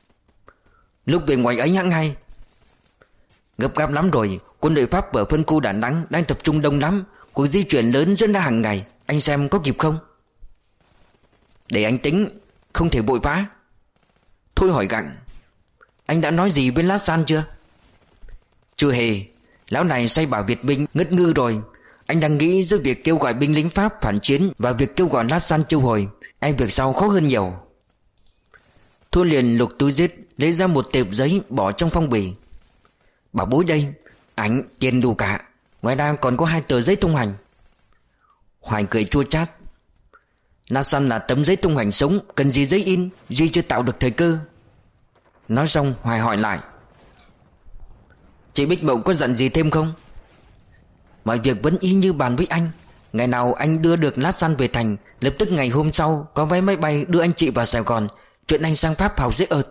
S1: Lúc về ngoài ấy hẵng hay. Gấp gáp lắm rồi. Quân đội Pháp ở phân khu Đà Nẵng đang tập trung đông lắm. Cuộc di chuyển lớn diễn ra hàng ngày. Anh xem có kịp không? Để anh tính. Không thể vội vã. Thôi hỏi gặng: Anh đã nói gì với Lát San chưa? Chưa hề. Lão này say bảo Việt binh ngất ngư rồi. Anh đang nghĩ giữa việc kêu gọi binh lính Pháp phản chiến và việc kêu gọi Lát San chiêu hồi, em việc sau khó hơn nhiều. Thôi liền lục túi rết lấy ra một tệp giấy bỏ trong phong bì. Bảo bối đây, ảnh, tiền đủ cả. Ngoài ra còn có hai tờ giấy thông hành. Hoài cười chua chát. Lát San là tấm giấy thông hành sống, cần gì giấy in, Duy chưa tạo được thời cơ. Nói xong Hoài hỏi lại: Chị Bích Mộng có dặn gì thêm không? Mọi việc vẫn y như bàn với anh. Ngày nào anh đưa được Lát San về thành, lập tức ngày hôm sau có vé máy bay đưa anh chị vào Sài Gòn. Chuyện anh sang Pháp hào dễ ợt.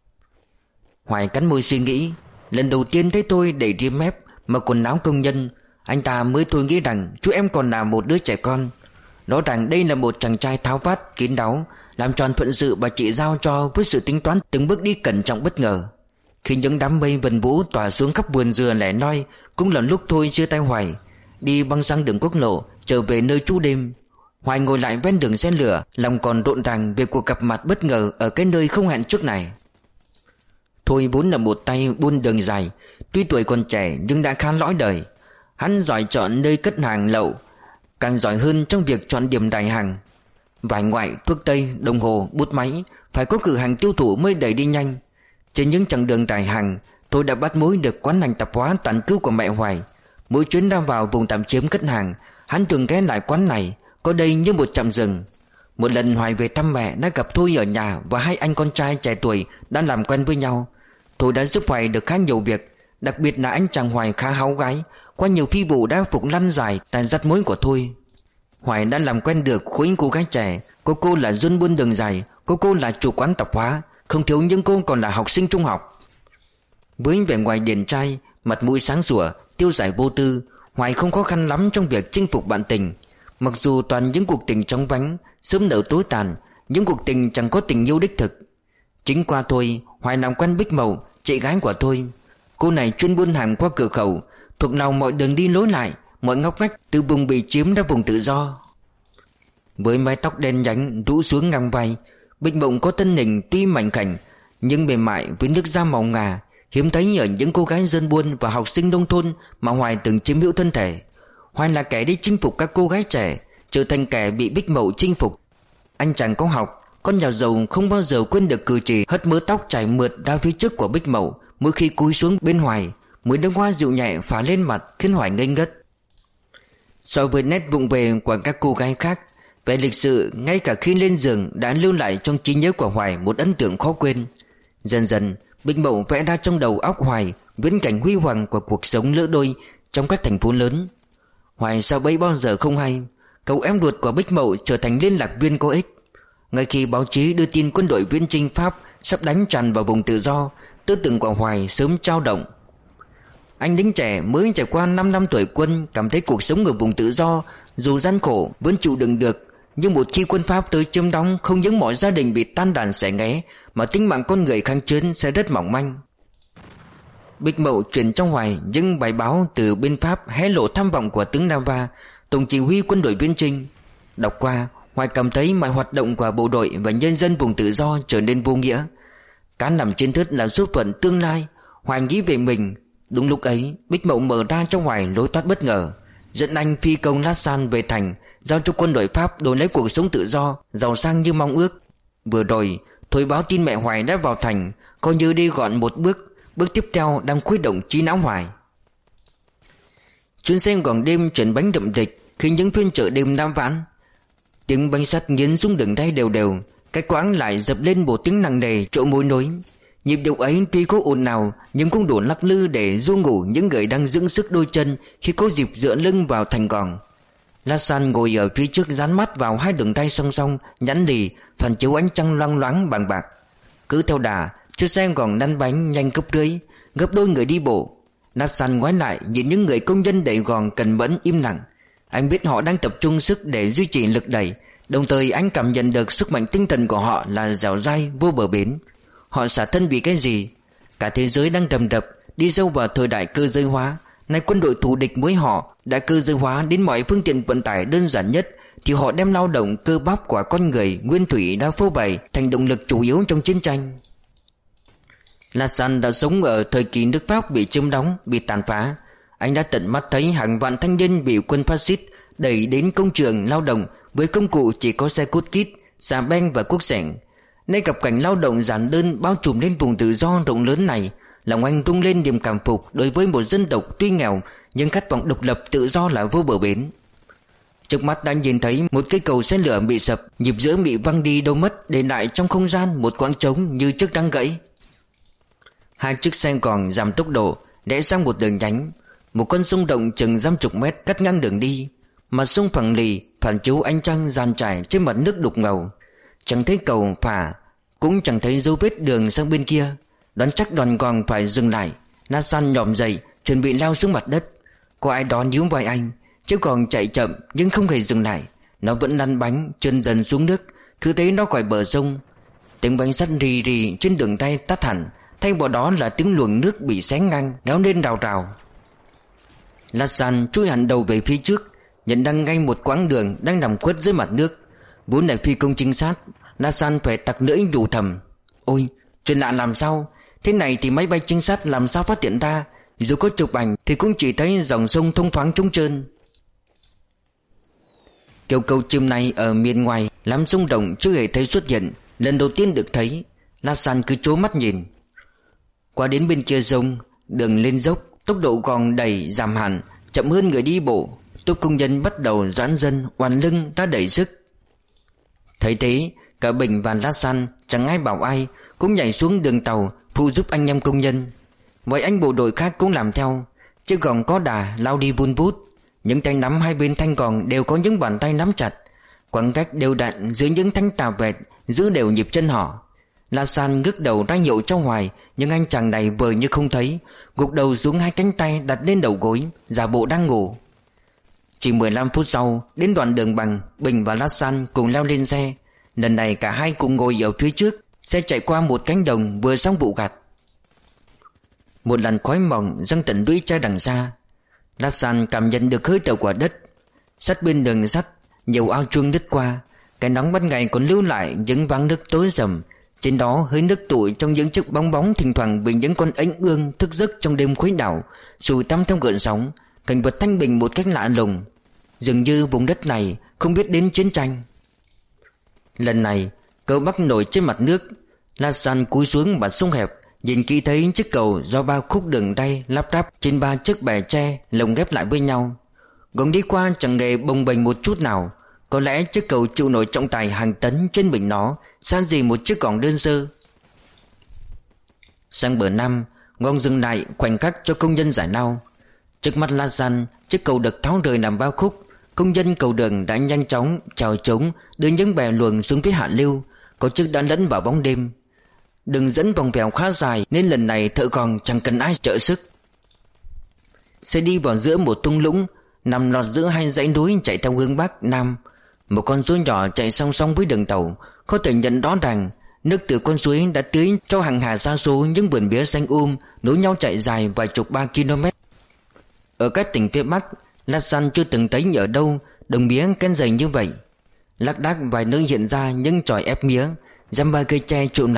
S1: Hoài cắn môi suy nghĩ. Lần đầu tiên thấy tôi để rim mép mặc quần áo công nhân, anh ta mới thôi nghĩ rằng chú em còn là một đứa trẻ con. Rõ ràng đây là một chàng trai tháo vát, kín đáo, làm tròn phận sự bà chị giao cho với sự tính toán từng bước đi cẩn trọng bất ngờ. Khi những đám mây vần vũ tỏa xuống khắp vườn dừa lẻ loi, cũng là lúc tôi chia tay Hoài đi băng sang đường quốc lộ trở về nơi trú đêm. Hoài ngồi lại ven đường xe lửa, lòng còn rộn ràng về cuộc gặp mặt bất ngờ ở cái nơi không hẹn trước này. Thôi vốn là một tay buôn đường dài, tuy tuổi còn trẻ nhưng đã khá lõi đời. Hắn giỏi chọn nơi cất hàng lậu, càng giỏi hơn trong việc chọn điểm đại hàng. Vải ngoại, thuốc tây, đồng hồ, bút máy, phải có cửa hàng tiêu thụ mới đẩy đi nhanh. Trên những chặng đường đại hàng, tôi đã bắt mối được quán hành tạp hóa tàn cư của mẹ Hoài. Mỗi chuyến ra vào vùng tạm chiếm cất hàng, hắn thường ghé lại quán này, có đây như một trạm rừng. Một lần Hoài về thăm mẹ đã gặp Thôi ở nhà và hai anh con trai trẻ tuổi đã làm quen với nhau. Tôi đã giúp Hoài được khá nhiều việc, đặc biệt là anh chàng Hoài khá háo gái, qua nhiều phi vụ đã phục lăn dài tại dắt mối của Thôi. Hoài đã làm quen được khối cô gái trẻ, có cô là dân buôn đường dài, có cô là chủ quán tạp hóa, không thiếu những cô còn là học sinh trung học. Với vẻ ngoài điển trai, mặt mũi sáng sủa, tiêu sái vô tư, Hoài không khó khăn lắm trong việc chinh phục bạn tình. Mặc dù toàn những cuộc tình chóng vánh, sớm nở tối tàn, những cuộc tình chẳng có tình yêu đích thực. Chính qua Thôi, Hoài làm quen Bích Mậu, chị gái của Thôi. Cô này chuyên buôn hàng qua cửa khẩu, thuộc lòng mọi đường đi lối lại, mọi ngóc ngách từ vùng bị chiếm ra vùng tự do. Với mái tóc đen nhánh rũ xuống ngang vai, Bích Mộng có thân hình tuy mảnh khảnh nhưng mềm mại với nước da màu ngà, hiếm thấy ở những cô gái dân buôn và học sinh nông thôn mà Hoài từng chiếm hữu thân thể. Hoài là kẻ đi chinh phục các cô gái trẻ, trở thành kẻ bị Bích Mậu chinh phục. Anh chàng có học, con nhà giàu không bao giờ quên được cử chỉ hất mớ tóc chảy mượt ra phía trước của Bích Mậu mỗi khi cúi xuống bên Hoài, mỗi đóa hoa dịu nhẹ phả lên mặt khiến Hoài ngây ngất. So với nét vụng về của các cô gái khác, về lịch sự ngay cả khi lên giường đã lưu lại trong trí nhớ của Hoài một ấn tượng khó quên. Dần dần Bích Mậu vẽ ra trong đầu óc Hoài viễn cảnh huy hoàng của cuộc sống lứa đôi trong các thành phố lớn. Hoài sao bấy bao giờ không hay, cậu em ruột của Bích Mậu trở thành liên lạc viên có ích. Ngay khi báo chí đưa tin quân đội viễn chinh Pháp sắp đánh tràn vào vùng tự do, tư tưởng của Hoài sớm dao động. Anh lính trẻ mới trải qua năm năm tuổi quân cảm thấy cuộc sống ở vùng tự do dù gian khổ vẫn chịu đựng được, nhưng một khi quân Pháp tới chiếm đóng, không những mọi gia đình bị tan đàn xẻ nghé mà tính mạng con người kháng chiến sẽ rất mỏng manh. Bích Mậu truyền trong Hoài những bài báo từ bên Pháp hé lộ tham vọng của tướng Nava, tổng chỉ huy quân đội viễn chinh. Đọc qua, Hoài cảm thấy mọi hoạt động của bộ đội và nhân dân vùng tự do trở nên vô nghĩa. Cá nằm trên thớt là số phận tương lai. Hoài nghĩ về mình. Đúng lúc ấy, Bích Mậu mở ra cho Hoài lối thoát bất ngờ, dẫn anh phi công Lassan về thành, giao cho quân đội Pháp đổi lấy cuộc sống tự do, giàu sang như mong ước. Vừa rồi, Thôi báo tin mẹ Hoài đã vào thành, coi như đi gọn một bước. Bước tiếp theo đang khuấy động trí não Hoài. Chuyến xe gòn đêm chuyển bánh đậm địch khi những phiên chợ đêm đam vãn. Tiếng bánh sắt nghiến xuống đường đay đều đều, cái quãng lại dập lên một tiếng nặng nề chỗ mối nối. Nhịp điệu ấy tuy có ồn ào nhưng cũng đủ lắc lư để ru ngủ những người đang dưỡng sức đôi chân khi có dịp dựa lưng vào thành gòn. Lassan ngồi ở phía trước dán mắt vào hai đường tay song song nhẵn lì, phản chiếu ánh trăng loang loáng bằng bạc. Cứ theo đà, chiếc xe gòn lăn bánh nhanh gấp rưỡi, gấp đôi người đi bộ. Lassan ngoái lại nhìn những người công nhân đẩy gòn cần mẫn im lặng. Anh biết họ đang tập trung sức để duy trì lực đẩy, đồng thời anh cảm nhận được sức mạnh tinh thần của họ là dẻo dai vô bờ bến. Họ xả thân vì cái gì? Cả thế giới đang rầm rập đi sâu vào thời đại cơ giới hóa. Nay quân đội thù địch với họ đã cơ giới hóa đến mọi phương tiện vận tải đơn giản nhất, thì họ đem lao động cơ bắp của con người nguyên thủy đã phô bày thành động lực chủ yếu trong chiến tranh. Lassan đã sống ở thời kỳ nước Pháp bị chiếm đóng, bị tàn phá. Anh đã tận mắt thấy hàng vạn thanh niên bị quân phát xít đẩy đến công trường lao động với công cụ chỉ có xe cút kít, xà beng và cuốc xẻng. Nay gặp cảnh lao động giản đơn bao trùm lên vùng tự do rộng lớn này, lòng anh rung lên niềm cảm phục đối với một dân tộc tuy nghèo nhưng khát vọng độc lập tự do là vô bờ bến. Trước mắt đã nhìn thấy một cây cầu xe lửa bị sập, nhịp giữa bị văng đi đâu mất, để lại trong không gian một khoảng trống như chiếc đang gãy. Hai chiếc xe còn giảm tốc độ, rẽ sang một đường nhánh. Một con sông rộng chừng dăm chục mét cắt ngang đường đi. Mặt sông phẳng lì, phản chiếu ánh trăng dàn trải trên mặt nước đục ngầu. Chẳng thấy cầu phà, cũng chẳng thấy dấu vết đường sang bên kia. Đoán chắc đoàn gòn phải dừng lại. Lassan nhòm dậy, chuẩn bị lao xuống mặt đất. Có ai đó níu vai anh. Chiếc gòn chạy chậm nhưng không hề dừng lại. Nó vẫn lăn bánh, chân dần xuống nước. Cứ thế nó khỏi bờ sông. Tiếng bánh sắt rì rì trên đường tay tắt hẳn. Thay vào đó là tiếng luồng nước bị xé ngang réo lên rào rào. Lassan chui hẳn đầu về phía trước, nhận đang ngay một quãng đường đang nằm khuất dưới mặt nước. Vốn là phi công trinh sát, Lassan phải tặc lưỡi nhủ thầm: ôi, chuyện lạ làm sao? Thế này thì máy bay trinh sát làm sao phát hiện ra? Dù có chụp ảnh thì cũng chỉ thấy dòng sông thông thoáng trống trơn. Kiểu cầu chim này ở miền ngoài làm sông Đồng chưa hề thấy xuất hiện, lần đầu tiên được thấy. Lassan cứ trố mắt nhìn. Qua đến bên kia sông, đường lên dốc, tốc độ còn đẩy giảm hẳn, chậm hơn người đi bộ. Tốp công nhân bắt đầu giãn dân, oằn lưng ra đẩy sức. Thấy thế, cả Bình và Lassan chẳng ai bảo ai cũng nhảy xuống đường tàu phụ giúp anh em công nhân. Vậy anh bộ đội khác cũng làm theo. Chiếc gòn có đà lao đi vun vút. Những tay nắm hai bên thanh gòn đều có những bàn tay nắm chặt, khoảng cách đều đặn giữa những thanh tà vẹt giữ đều nhịp chân họ. Lassan ngước đầu ra hiệu cho Hoài, nhưng anh chàng này vờ như không thấy, gục đầu xuống hai cánh tay đặt lên đầu gối, giả bộ đang ngủ. Chỉ mười lăm phút sau, đến đoạn đường bằng, Bình và Lassan cùng leo lên xe. Lần này cả hai cùng ngồi ở phía trước. Xe chạy qua một cánh đồng vừa xong vụ gặt. Một làn khói mỏng giăng tận lũy tra đằng xa. Lassan cảm nhận được hơi thở của đất. Sát bên đường sắt, nhiều ao chuông đứt qua. Cái nóng ban ngày còn lưu lại những váng nước tối rầm. Trên đó hơi nước tụi trong những chiếc bóng bóng thỉnh thoảng bị những con ếch ương thức giấc trong đêm khuấy đảo, sùi tăm trong gợn sóng. Cảnh vật thanh bình một cách lạ lùng. Dường như vùng đất này không biết đến chiến tranh. Lần này cầu bắc nổi trên mặt nước. Lassan cúi xuống mặt sông hẹp, nhìn kỹ thấy chiếc cầu do ba khúc đường ray lắp ráp trên ba chiếc bè tre lồng ghép lại với nhau. Gồng đi qua chẳng hề bồng bềnh một chút nào. Có lẽ chiếc cầu chịu nổi trọng tài hàng tấn trên mình nó, san gì một chiếc gòn đơn sơ. Sang bờ nam, gòn dừng lại khoảnh khắc cho công nhân giải lao. Trước mắt Lassan, chiếc cầu được tháo rời làm ba khúc. Công nhân cầu đường đã nhanh chóng chào trống đưa những bè luồng xuống phía hạ lưu. Có chiếc đã lẫn vào bóng đêm. Đường dẫn vòng vèo khá dài nên lần này thợ gòn chẳng cần ai trợ sức. Xe đi vào giữa một thung lũng nằm lọt giữa hai dãy núi chạy theo hướng bắc nam. Một con suối nhỏ chạy song song với đường tàu. Có thể nhận rõ ràng nước từ con suối đã tưới cho hàng hà sa số những vườn mía xanh um nối nhau chạy dài vài chục ba km. Ở các tỉnh phía bắc, Lassan chưa từng thấy ở đâu đồng mía kén dày như vậy. Lác đác vài nơi hiện ra những chòi ép mía, dăm ba cây tre trộn lại,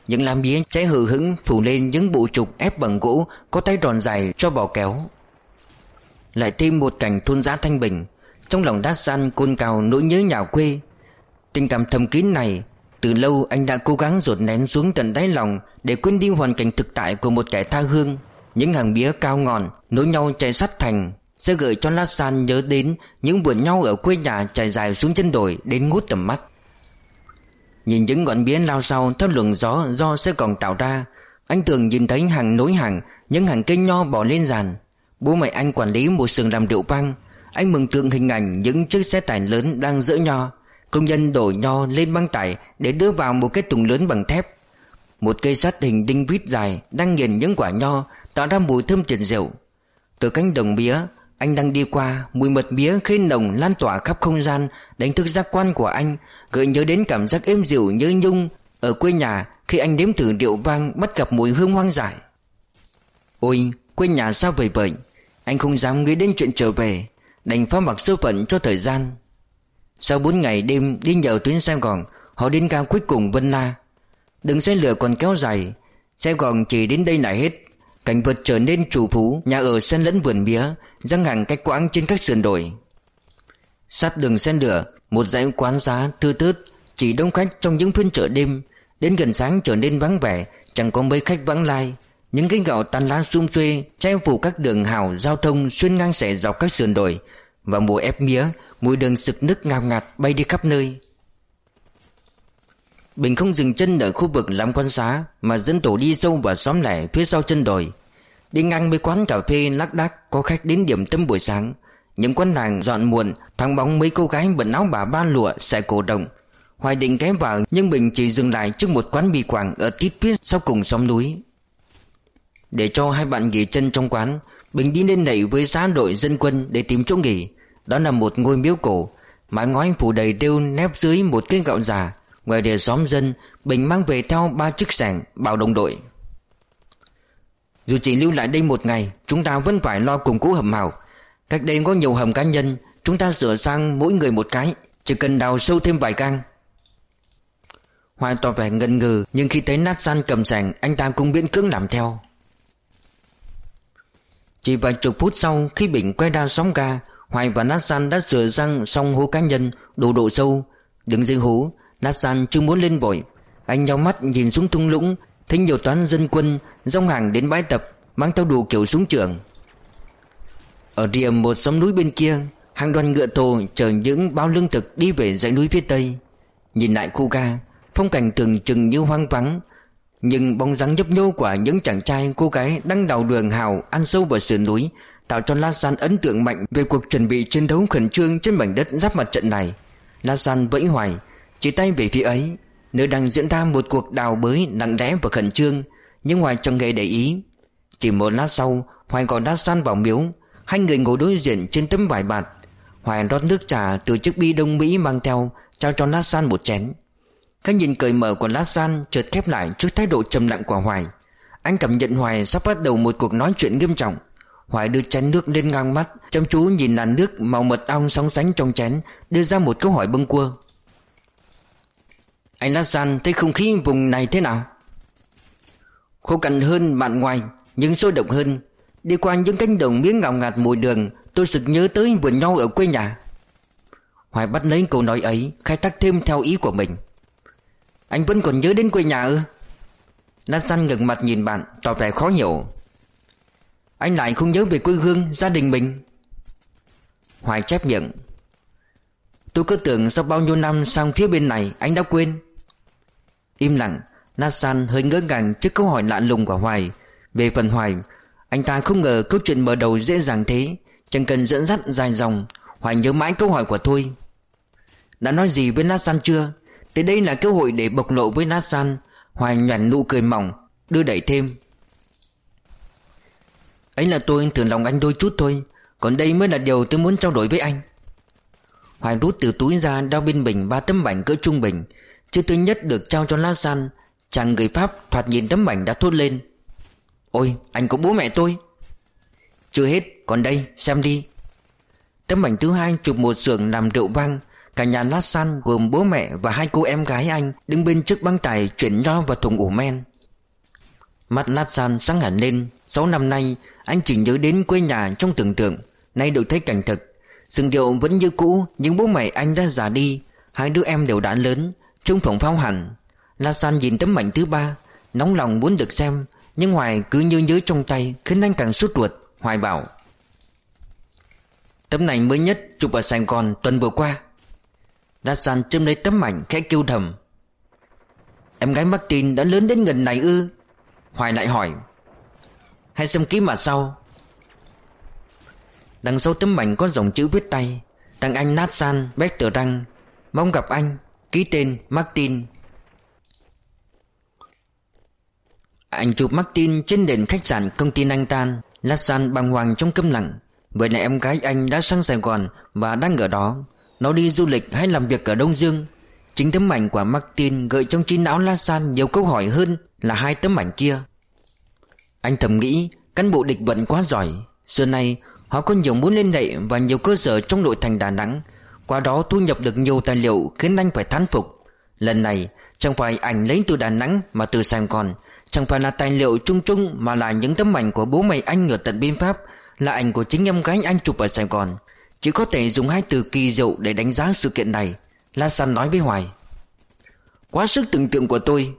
S1: Những lá mía cháy hừ hững phủ lên những bộ trục ép bằng gỗ có tay tròn dài cho bò kéo. Lại thêm một cảnh thôn dã thanh bình. Trong lòng Dassan cồn cào nỗi nhớ nhà quê. Tình cảm thầm kín này từ lâu anh đã cố gắng dồn nén xuống tận đáy lòng để quên đi hoàn cảnh thực tại của một kẻ tha hương. Những hàng mía cao ngọn nối nhau chạy sát thành sẽ gợi cho Dassan nhớ đến những buổi nhau ở quê nhà trải dài xuống chân đồi đến ngút tầm mắt. Nhìn những ngọn mía lao sau theo luồng gió do sẽ còn tạo ra, anh thường nhìn thấy hàng nối hàng những hàng cây nho bỏ lên giàn. Bố mẹ anh quản lý một xưởng làm rượu vang. Anh mừng tượng hình ảnh những chiếc xe tải lớn đang dỡ nho. Công nhân đổ nho lên băng tải để đưa vào một cái thùng lớn bằng thép. Một cây sắt hình đinh vít dài đang nghiền những quả nho tạo ra mùi thơm tiền rượu. Từ cánh đồng mía anh đang đi qua, mùi mật mía khê nồng lan tỏa khắp không gian, đánh thức giác quan của anh, gợi nhớ đến cảm giác êm dịu nhớ nhung ở quê nhà khi anh nếm thử rượu vang bắt gặp mùi hương hoang dại. Ôi, quê nhà sao vậy vậy? Anh không dám nghĩ đến chuyện trở về, đành phó mặc số phận cho thời gian. Sau bốn ngày đêm đi nhờ tuyến Sài Gòn, họ đến ga cuối cùng Vân La. Đường xe lửa còn kéo dài, Sài Gòn chỉ đến đây là hết. Cảnh vật trở nên trù phú, nhà ở xen lẫn vườn mía, răng hàng cách quãng trên các sườn đồi. Sát đường xe lửa, một dãy quán xá thưa thớt, chỉ đông khách trong những phiên chợ đêm. Đến gần sáng trở nên vắng vẻ, chẳng có mấy khách vãng lai. Những cái gạo tàn lá sum xuê che phủ các đường hào giao thông xuyên ngang xẻ dọc các sườn đồi. Và mùa ép mía, mùi đường sực nức ngào ngạt bay đi khắp nơi. Bình không dừng chân ở khu vực làm quan xá, mà dẫn tổ đi sâu vào xóm lẻ phía sau chân đồi. Đi ngang mấy quán cà phê lác đác có khách đến điểm tâm buổi sáng. Những quán làng dọn muộn thoáng bóng mấy cô gái bận áo bà ba lụa xẻ cổ đồng. Hoài định ghé vào nhưng Bình chỉ dừng lại trước một quán mì quảng ở tít phía sau cùng xóm núi. Để cho hai bạn nghỉ chân trong quán, Bình đi lên nảy với xã đội dân quân để tìm chỗ nghỉ. Đó là một ngôi miếu cổ, mái ngói phủ đầy rêu nép dưới một cây gạo già. Ngoài rìa xóm dân, Bình mang về theo ba chiếc xẻng bảo đồng đội. Dù chỉ lưu lại đây một ngày, chúng ta vẫn phải lo củng cố hầm hào. Cách đây có nhiều hầm cá nhân, chúng ta sửa sang mỗi người một cái, chỉ cần đào sâu thêm vài gang. Hoài tỏ vẻ ngần ngừ, nhưng khi thấy Natsan cầm xẻng, anh ta cũng miễn cưỡng làm theo. Chỉ vài chục phút sau, khi Bình quay ra xóm ga, Hoài và Natsan đã sửa sang xong hố cá nhân đủ độ sâu. Đứng dưới hố, Natsan chưa muốn lên bội. Anh nhắm mắt nhìn xuống thung lũng, thấy nhiều toán dân quân dòng hàng đến bãi tập, mang theo đủ kiểu súng trường. Ở rìa một xóm núi bên kia, hàng đoàn ngựa thồ chở những bao lương thực đi về dãy núi phía tây. Nhìn lại khu ga, phong cảnh tưởng chừng như hoang vắng, nhưng bóng dáng nhấp nhô của những chàng trai cô gái đang đào đường hào ăn sâu vào sườn núi tạo cho Natsan ấn tượng mạnh về cuộc chuẩn bị chiến đấu khẩn trương trên mảnh đất giáp mặt trận này. Natsan vẫy Hoài, chỉ tay về phía ấy, nơi đang diễn ra một cuộc đào bới nặng lẽ và khẩn trương, nhưng Hoài chẳng hề để ý. Chỉ một lát sau, Hoài gọi Natsan vào miếu. Hai người ngồi đối diện trên tấm vải bạt. Hoài rót nước trà từ chiếc bi đông Mỹ mang theo, trao cho Natsan một chén. Cái nhìn cởi mở của Natsan chợt khép lại trước thái độ trầm lặng của Hoài. Anh cảm nhận Hoài sắp bắt đầu một cuộc nói chuyện nghiêm trọng. Hoài đưa chén nước lên ngang mắt, chăm chú nhìn làn nước màu mật ong sóng sánh trong chén, đưa ra một câu hỏi bâng quơ. Anh Natsan thấy không khí vùng này thế nào? Khô cằn hơn mạn ngoài, nhưng sôi động hơn. Đi qua những cánh đồng miếng ngào ngạt mùi đường, tôi sực nhớ tới vườn nho ở quê nhà. Hoài bắt lấy câu nói ấy, khai thác thêm theo ý của mình. Anh vẫn còn nhớ đến quê nhà ư? Natsan ngẩng mặt nhìn bạn, tỏ vẻ khó hiểu. Anh lại không nhớ về quê hương, gia đình mình? Hoài chép miệng. Tôi cứ tưởng sau bao nhiêu năm sang phía bên này anh đã quên. Im lặng, Natsan hơi ngỡ ngàng trước câu hỏi lạ lùng của Hoài. Về phần Hoài, anh ta không ngờ câu chuyện mở đầu dễ dàng thế, chẳng cần dẫn dắt dài dòng. Hoài nhớ mãi câu hỏi của tôi. Đã nói gì với Natsan chưa? Tới đây là cơ hội để bộc lộ với Natsan. Hoài nhoẻn nụ cười mỏng, đưa đẩy thêm. Ấy là tôi tưởng lòng anh đôi chút thôi, còn đây mới là điều tôi muốn trao đổi với anh. Hoài rút từ túi ra đao bên mình ba tấm bảnh cỡ trung bình, chiếc thứ nhất được trao cho Natsan. Chàng người Pháp thoạt nhìn tấm bảnh đã thốt lên. Ôi, anh có bố mẹ tôi. Chưa hết, còn đây, xem đi. Tấm bảnh thứ hai chụp một xưởng làm rượu vang. Cả nhà Lát San gồm bố mẹ và hai cô em gái anh đứng bên trước băng tải chuyển nho vào thùng ủ men. Mắt Lát San sáng hẳn lên. Sáu năm nay anh chỉ nhớ đến quê nhà trong tưởng tượng, nay đổi thấy cảnh thực. Sừng điệu vẫn như cũ, nhưng bố mẹ anh đã già đi. Hai đứa em đều đã lớn, trông phồng phao hẳn. Lát San nhìn tấm ảnh thứ ba, nóng lòng muốn được xem, nhưng Hoài cứ như nhớ trong tay, khiến anh càng sốt ruột. Hoài bảo: "Tấm này mới nhất, chụp ở Sài Gòn tuần vừa qua." Lát San châm lấy tấm ảnh khẽ kêu thầm: "Em gái Martin đã lớn đến ngần này ư?" Hoài lại hỏi: "Hãy xem ký mà sau." Đằng sau tấm ảnh có dòng chữ viết tay: "Tặng anh Lát San Bertrand, mong gặp anh, ký tên Martin." Ảnh chụp Martin trên nền khách sạn công ty Anh Tan. Lát San bàng hoàng trong câm lặng. Vậy là em gái anh đã sang Sài Gòn và đang ở đó. Nó đi du lịch hay làm việc ở Đông Dương? Chính tấm ảnh của Martin gợi trong trí não Lát San nhiều câu hỏi hơn là hai tấm ảnh kia. Anh thầm nghĩ cán bộ địch vận quá giỏi. Xưa nay họ có nhiều mối liên hệ và nhiều cơ sở trong nội thành Đà Nẵng, qua đó thu nhập được nhiều tài liệu khiến anh phải thán phục. Lần này chẳng phải ảnh lấy từ Đà Nẵng mà từ Sài Gòn, chẳng phải là tài liệu chung chung, mà là những tấm ảnh của bố mẹ anh ở tận bên Pháp, là ảnh của chính em gái anh chụp ở Sài Gòn. Chỉ có thể dùng hai từ kỳ diệu để đánh giá sự kiện này. Lát San nói với Hoài: "Quá sức tưởng tượng của tôi."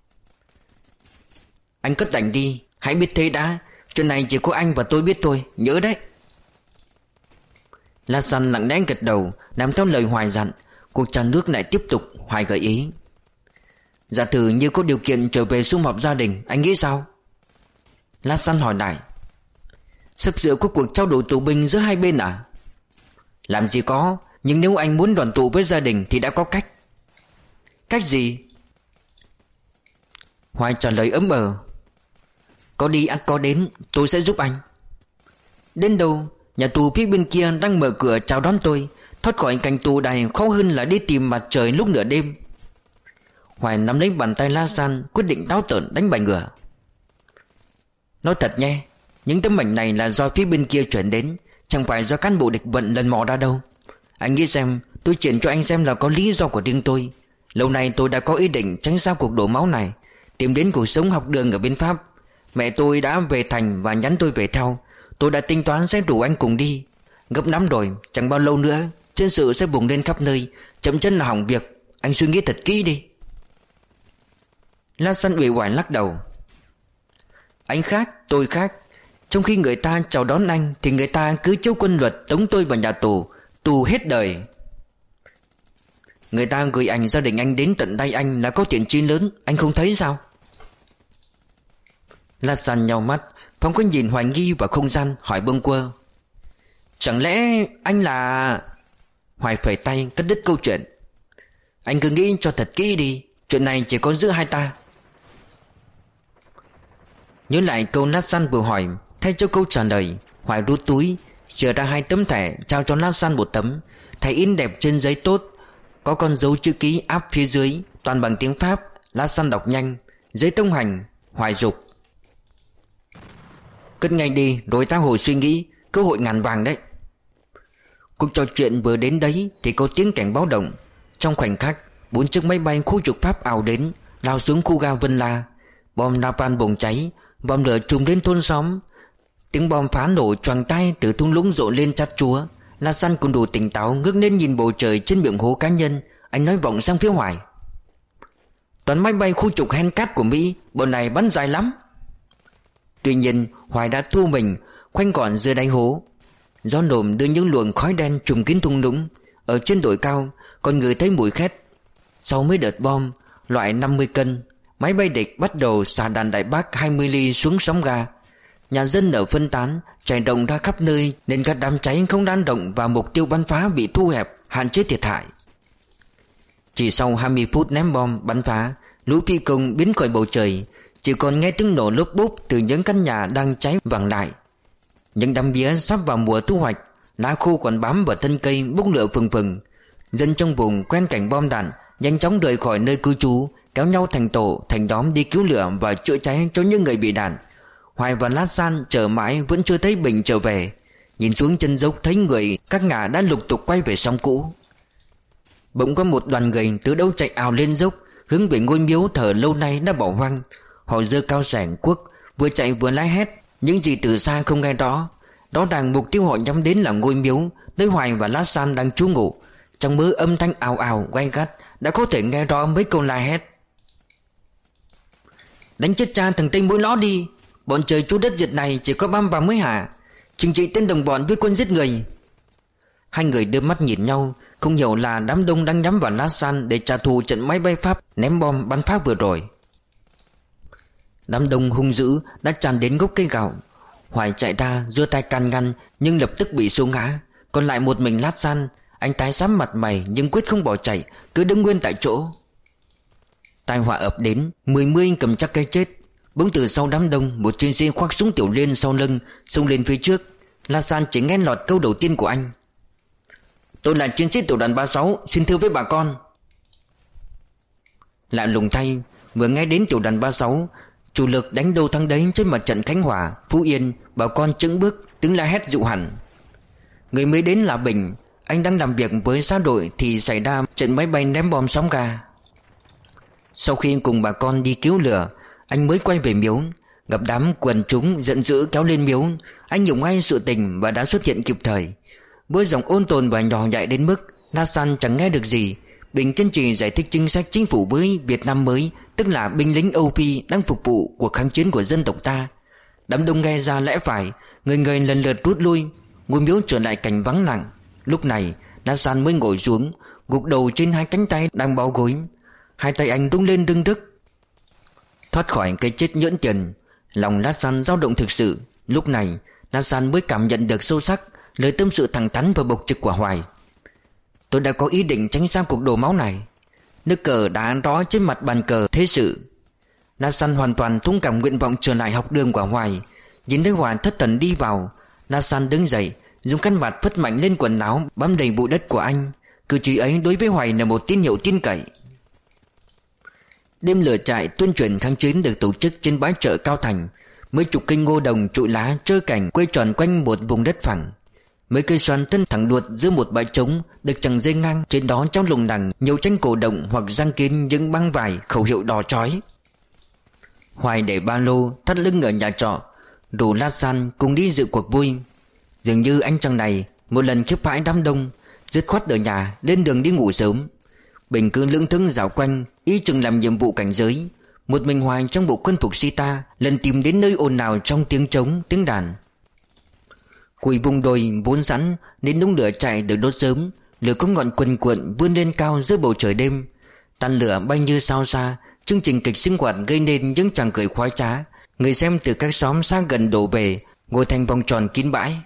S1: "Anh cất ảnh đi, hãy biết thế đã. Chuyện này chỉ có anh và tôi biết thôi, nhớ đấy." Lát San lặng lẽ gật đầu, làm theo lời Hoài dặn. Cuộc trà nước lại tiếp tục. Hoài gợi ý: "Giả thử như có điều kiện trở về sum họp gia đình, anh nghĩ sao?" Lát San hỏi lại: "Sắp sửa có cuộc trao đổi tù binh giữa hai bên à?" "Làm gì có, nhưng nếu anh muốn đoàn tụ với gia đình thì đã có cách." "Cách gì?" Hoài trả lời ấm ờ: "Có đi ăn có đến, tôi sẽ giúp anh." "Đến đâu? Nhà tù phía bên kia đang mở cửa chào đón tôi. Thoát khỏi cảnh tù này khó hơn là đi tìm mặt trời lúc nửa đêm." Hoài nắm lấy bàn tay Lát San, quyết định táo tợn đánh bài ngửa: "Nói thật nhé, những tấm ảnh này là do phía bên kia chuyển đến, chẳng phải do cán bộ địch vận lần mò ra đâu. Anh nghĩ xem, tôi chuyển cho anh xem là có lý do của riêng tôi. Lâu nay tôi đã có ý định tránh xa cuộc đổ máu này, tìm đến cuộc sống học đường ở bên Pháp. Mẹ tôi đã về thành và nhắn tôi về theo. Tôi đã tính toán sẽ rủ anh cùng đi. Gấp lắm rồi, chẳng bao lâu nữa chiến sự sẽ bùng lên khắp nơi, chậm chân là hỏng việc. Anh suy nghĩ thật kỹ đi." Lát San uể oải lắc đầu: "Anh khác, tôi khác. Trong khi người ta chào đón anh thì người ta cứ chiếu quân luật tống tôi vào nhà tù, tù hết đời. Người ta gửi ảnh gia đình anh đến tận tay anh là có tiền chi lớn, anh không thấy sao?" Lát San nhàu mắt, Phong có nhìn hoài nghi vào không gian, hỏi bâng quơ: "Chẳng lẽ anh là..." Hoài phẩy tay cắt đứt câu chuyện: "Anh cứ nghĩ cho thật kỹ đi, chuyện này chỉ có giữa hai ta." Nhớ lại câu Lát San vừa hỏi, thay cho câu trả lời, Hoài rút túi chìa ra hai tấm thẻ, trao cho Lát San một tấm. Thẻ in đẹp trên giấy tốt, có con dấu chữ ký áp phía dưới, toàn bằng tiếng Pháp. Lát San đọc nhanh: "Giấy thông hành." Hoài dục: "Cất ngay đi, rồi ta hồi suy nghĩ, cơ hội ngàn vàng đấy." Cuộc trò chuyện vừa đến đấy thì có tiếng cảnh báo động. Trong khoảnh khắc, bốn chiếc máy bay khu trục Pháp ào đến, lao xuống khu ga Vân La. Bom napalm bùng cháy, bom lửa trùm lên thôn xóm. Tiếng bom phá nổ choàng tai từ thung lũng rộ lên chát chúa. Lát San còn đủ tỉnh táo ngước lên nhìn bầu trời trên miệng hố cá nhân. Anh nói vọng sang phía Hoài: "Toàn máy bay khu trục hen cát của Mỹ, bọn này bắn dài lắm." Tuy nhiên Hoài đã thu mình, khoanh gọn dưới đáy hố. Gió nồm đưa những luồng khói đen trùm kín thung lũng. Ở trên đồi cao còn ngửi thấy mùi khét. Sau mấy đợt bom loại năm mươi cân, máy bay địch bắt đầu xả đạn đại bác hai mươi ly xuống sóng ga. Nhà dân ở phân tán, trải rộng ra khắp nơi, nên các đám cháy không lan rộng và mục tiêu bắn phá bị thu hẹp, hạn chế thiệt hại. Chỉ sau hai mươi phút ném bom bắn phá, lũ phi công biến khỏi bầu trời, chỉ còn nghe tiếng nổ lốp bốp từ những căn nhà đang cháy vẳng lại. Những đám mía sắp vào mùa thu hoạch, lá khô còn bám vào thân cây bốc lửa phừng phừng. Dân trong vùng quen cảnh bom đạn nhanh chóng rời khỏi nơi cư trú, kéo nhau thành tổ thành đóm đi cứu lửa và chữa cháy cho những người bị đạn. Hoài và Lát San chờ mãi vẫn chưa thấy Bình trở về. Nhìn xuống chân dốc thấy người các ngả đã lục tục quay về xóm cũ. Bỗng có một đoàn người từ đâu chạy ào lên dốc, hướng về ngôi miếu thờ lâu nay đã bỏ hoang. Họ giơ cao sẻng cuốc, vừa chạy vừa la hét những gì từ xa không nghe rõ. Đó rằng mục tiêu họ nhắm đến là ngôi miếu nơi Hoài và Lát San đang trú ngụ. Trong mớ âm thanh ào ào gay gắt đã có thể nghe rõ mấy câu la hét: đánh chết cha thằng Tây Mũi Lõ đi, bọn trời chú đất diệt này chỉ có băm và mới hả, trừng trị tên đồng bọn với quân giết người. Hai người đưa mắt nhìn nhau, không hiểu là đám đông đang nhắm vào Lát San để trả thù trận máy bay Pháp ném bom bắn Pháp vừa rồi. Đám đông hung dữ đã tràn đến gốc cây gạo. Hoài chạy ra giơ tay can ngăn, nhưng lập tức bị xô ngã. Còn lại một mình Lát San. Anh tái xám mặt mày nhưng quyết không bỏ chạy, cứ đứng nguyên tại chỗ. Tai họa ập đến, mười mươi cầm chắc cái chết. Bỗng từ sau đám đông, một chiến sĩ khoác súng tiểu liên sau lưng xông lên phía trước. Lát San chỉ nghe lọt câu đầu tiên của anh: tôi là chiến sĩ tiểu đoàn ba sáu, xin thưa với bà con. Lạ lùng thay, vừa nghe đến tiểu đoàn ba sáu, chủ lực đánh đâu thắng đấy trên mặt trận Khánh Hòa, Phú Yên, bà con chững bước, tiếng la hét dịu hẳn. Người mới đến là Bình, anh đang làm việc với xã đội thì xảy ra trận máy bay ném bom sóng ga. Sau khi cùng bà con đi cứu lửa, anh mới quay về miếu. Gặp đám quần chúng giận dữ kéo lên miếu, anh hiểu ngay sự tình và đã xuất hiện kịp thời. Với giọng ôn tồn và nhỏ nhạy đến mức Lát San chẳng nghe được gì, Bình kiên trì giải thích chính sách chính phủ với Việt Nam mới, tức là binh lính Âu Phi đang phục vụ cuộc kháng chiến của dân tộc ta. Đám đông nghe ra lẽ phải, người người lần lượt rút lui, ngôi miếu trở lại cảnh vắng lặng. Lúc này Lát San mới ngồi xuống, gục đầu trên hai cánh tay đang bó gối. Hai tay anh rung lên rưng rức. Thoát khỏi cái chết nhẫn tiền, lòng Lát San dao động thực sự. Lúc này Lát San mới cảm nhận được sâu sắc lời tâm sự thẳng thắn và bộc trực của Hoài. Tôi đã có ý định tránh xa cuộc đổ máu này. Nước cờ đã án rõ trên mặt bàn cờ thế sự. Lát San hoàn toàn thông cảm nguyện vọng trở lại học đường của Hoài. Nhìn thấy Hoài thất thần đi vào, Lát San đứng dậy, dùng căn bạt phất mạnh lên quần áo bám đầy bụi đất của anh. Cử chỉ ấy đối với Hoài là một tín hiệu tin cậy. Đêm lửa trại tuyên truyền kháng chiến được tổ chức trên bãi chợ Cao Thành. Mấy chục cây ngô đồng trụi lá trơ cảnh quay tròn quanh một vùng đất phẳng. Mấy cây xoan thân thẳng đuột giữa một bãi trống được chằng dây ngang, trên đó trong lùng đằng nhiều tranh cổ động hoặc răng kín những băng vải khẩu hiệu đỏ chói. Hoài để ba lô thắt lưng ở nhà trọ, rủ Lát San cùng đi dự cuộc vui. Dường như anh chàng này một lần khiếp hãi đám đông, dứt khoát ở nhà lên đường đi ngủ sớm. Bình cứ lững thững dạo quanh, ý chừng làm nhiệm vụ cảnh giới. Một mình Hoài trong bộ quân phục Sita lần tìm đến nơi ồn ào trong tiếng trống, tiếng đàn. Củi vùng đồi vốn sẵn nên đống lửa chạy được đốt sớm. Lửa có ngọn quần cuộn vươn lên cao giữa bầu trời đêm. Tàn lửa bay như sao xa. Chương trình kịch sinh hoạt gây nên những tràng cười khoái trá. Người xem từ các xóm xa gần đổ về, ngồi thành vòng tròn kín bãi.